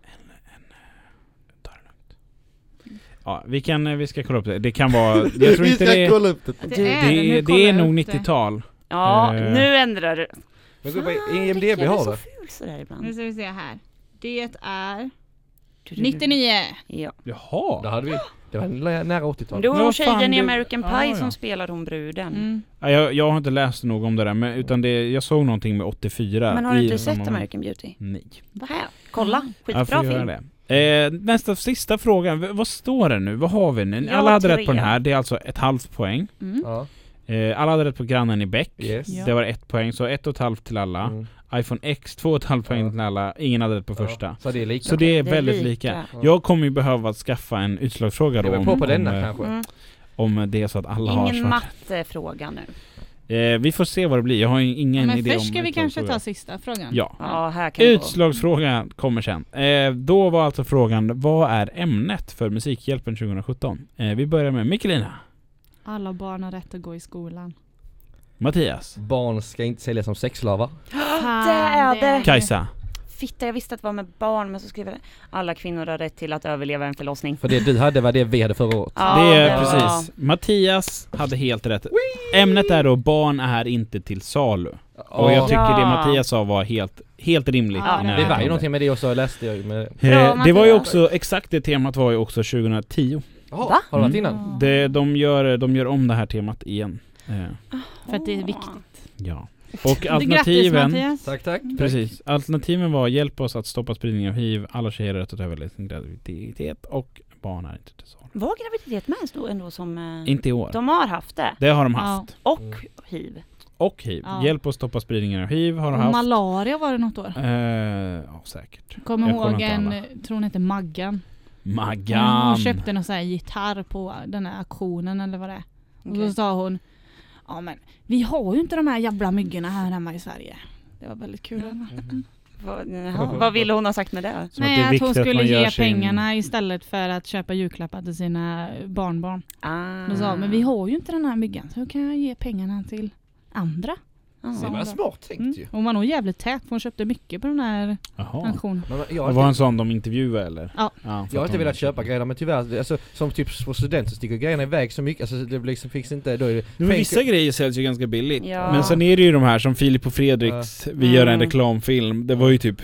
Ta det lugnt. Ja, vi kan vi ska kolla upp det. Det kan vara jag tror Vi inte ska det är, kolla upp det. Det det, är det, nu är, kollar det är jag nog upp det. nittiotal. Ja, Eh. nu ändrar du. Men gå på Fan, I M D jag B är har så det. ful sådär Nu ibland. ska vi se här. Det är nittionio. Ja. Jaha. Det hade vi. Det var nä- nära åttiotal. Då Men var vad fan, tjejen i det- American Pie Ah, ja. som spelade hon bruden. Mm. Ja, jag, jag har inte läst nog om det där, men, utan det, jag såg någonting med åttiofyra. Men har du i inte samma- sett American Beauty? Nej. Här, kolla. Jag Skitbra får göra film. det. Eh, nästa, sista frågan. V- vad står det nu? Vad har vi nu? Jag Alla hade tre. rätt på den här. Det är alltså ett halvt poäng. Mm. Ja. Eh, alla hade rätt på grannen i Beck. Yes. Ja. Det var ett poäng, så ett och ett halvt till alla. Mm. iPhone X, två och ett halvt poäng Ja. till alla. Ingen hade rätt på Ja. första. Så det är lika. Så det är Det är väldigt lika. lika. Ja. Jag kommer ju behöva skaffa en utslagsfråga då. Det var om, på på om, denna eh, kanske. Mm. om det är så att alla har Ingen svart. mattefråga nu. Eh, vi får se vad det blir. Jag har ju ingen Ja, men idé om först ska vi kanske utslagsfråga. ta sista frågan. Ja. Ja, här kan det gå. Utslagsfrågan kommer sen. Eh, då var alltså frågan, vad är ämnet för Musikhjälpen tjugosjutton? Eh, vi börjar med Mikkelina. Alla barn har rätt att gå i skolan. Mattias. Barn ska inte säljas som sexslavar. Det är det. Kajsa. Fitta, jag visste att det var med barn, men så skrev jag det. Alla kvinnor har rätt till att överleva en förlossning. För det du hade var det vi hade förra året. Ja, det är var- precis. Mattias hade helt rätt. Ämnet är då barn är inte till salu. Och jag tycker Ja. det Mattias sa var helt, helt rimligt. Ja, i det Det närheten var av ju någonting med det också, läste jag ju med. Bra, Eh, det var ju Mattias. också, exakt det temat var ju också tjugohundratio. Jaha, Va? har du varit Mm. innan? Det, de, gör, de gör om det här temat igen. Eh, För att det är viktigt. ja. Och Grattis alternativen... Mattias. Tack, tack. Precis. Alternativen var hjälp oss att stoppa spridningen av hiv, alla tjejer har rätt att överleva sin graviditet och barn är inte till salu. Var graviditet med ändå, ändå som... eh, Inte i år. De har haft det. Det har de haft. Och Mm. hiv. Och hiv. Ja. Hjälp oss stoppa spridningen av hiv har de Och haft. malaria var det något år. Eh, ja, säkert. Kommer Jag kollar ihåg inte en, alla. tror hon heter Maggan. Maggan. Hon köpte någon sån här gitarr på den här auktionen eller vad det är. Och Okej. så sa hon, ja men vi har ju inte de här jävla myggorna här hemma i Sverige. Det var väldigt kul. Mm. Vad, jaha, vad ville hon ha sagt med det? Som att det Nej, är att, viktigt hon skulle man gör ge sin- pengarna istället för att köpa julklappar till sina barnbarn. Ah. Då sa hon, men vi har ju inte den här myggan, så hur kan jag ge pengarna till andra? Ah. Det var smart tänkt Mm. ju. Hon var nog jävligt tät, för hon köpte mycket på den här Jaha. auktionen. Men jag Det har var en inte, sån de intervjuade eller? Ja. för jag har att inte de- velat köpa grejerna, men tyvärr, alltså, som typ på studenter sticker grejerna iväg så mycket, alltså det liksom finns inte, då är det... Men vissa grejer säljs ju ganska billigt. Ja. Men sen är det ju de här som Filip och Fredriks, vi Mm. gör en reklamfilm. Det var ju typ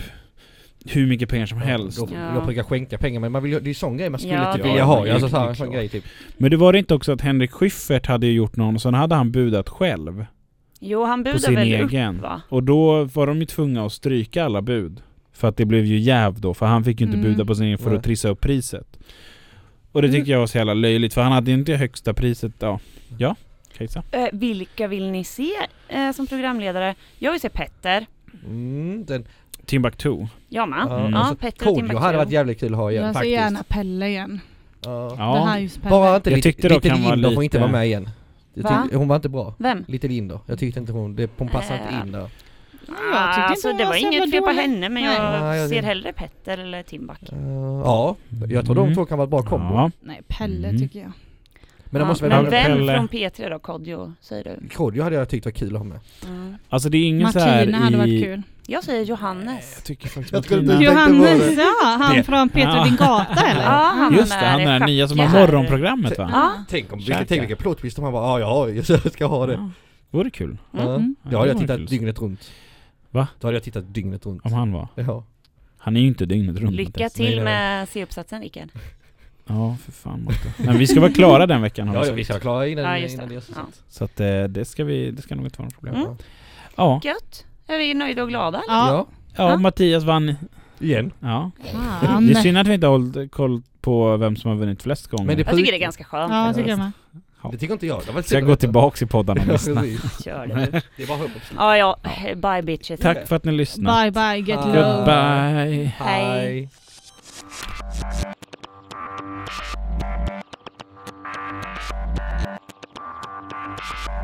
hur mycket pengar som helst. Då, Ja. Jag brukar skänka pengar, men man vill, ju- det är ju sån grej man skulle Ja, typ det vilja är- ha. det är- Alltså så det här, är en sån klart. grej typ. Men det var det inte också att Henrik Schyffert hade ju gjort någon, och sen hade han budat själv Jo, han på budade sin väl egen. upp, va? Och då var de ju tvungna att stryka alla bud. För att det blev ju jäv då, för han fick ju inte Mm. buda på sin egen för Nej. att trissa upp priset. Och det tycker jag var så jävla löjligt, för han hade ju inte högsta priset. Ja, ja. Kajsa? Eh, vilka vill ni se eh, som programledare? Jag vill se Petter. Mm, den, Timbuktu. Jag med. ja, Mm. Ja, alltså, Petter och Kodjo Timbuktu. hade varit jävligt kul att ha igen Jag ser faktiskt. gärna Pelle igen. Ja. Det Ja, här är just Pelle. Bara inte Jag lite, tyckte dock lite han var Linder får inte lite- vara med igen. Jag Va? tyckte, hon var inte bra. Vem? Lite Linder. Jag tyckte inte hon, det, hon passade Äh. inte in där. jag tyckte alltså, inte det hon var var så inget jävla fel på dålig. henne, men Nej. jag Nej, jag ser vet. hellre Petter eller Timbuk. Uh, ja, jag tror de Mm. två kan vara ett bra kombo. Ja. Nej, Pelle Mm. tycker jag. Men det Ja, måste men väl... vem Pelle. från P tre då? Kodjo, säger du? Kodjo hade jag tyckt var kul att ha med. Mm. Alltså det är ingen så här Martina hade i... varit kul. Jag säger Johannes. Jag tycker faktiskt Jag tror Martina... inte- Johannes, ja, han Det- från Peter Ja. din gata eller? Ja, han Just det, är han är den schack- nya som har här. morgonprogrammet va? Ja. Tänk om, Käka. vilket, tänk vilken plot twist om han bara, ja, ja, jag ska ha det. Ja. Vore kul Ja. Mm. Då hade jag det tittat vore kul. dygnet runt. Va? Då hade jag tittat dygnet runt. Om han var. Ja. Han är ju inte dygnet runt. Lycka Mattias. till Nej, nej. med C-uppsatsen, Rickard. Ja, för fan Matte. Men vi ska vara klara den veckan har Ja, vi ja, sagt. vi ska klara innan, Ja, just innan det. det är så Ja. sent. Så att eh, det ska vi, det ska nog inte vara något problem. Mm. Ja. Ja. Gött. Är vi nöjda och glada? eller? Ja. Ja. Ja, Ja. Mattias vann Igen. Ja. Fan. Det är synd att vi inte har hållit koll på vem som har vunnit flest gånger. Men det- Jag tycker det är ganska skönt. Ja, jag tycker jag med. Det tycker inte jag. Det var Ska jag gå tillbaks i poddarna och lyssna. Kör det. Det är bara hopp och slut. Ja, ja. Bye bitches. Tack för att ni lyssnade. Bye bye, get Bye. low. Goodbye. Hej. Hej.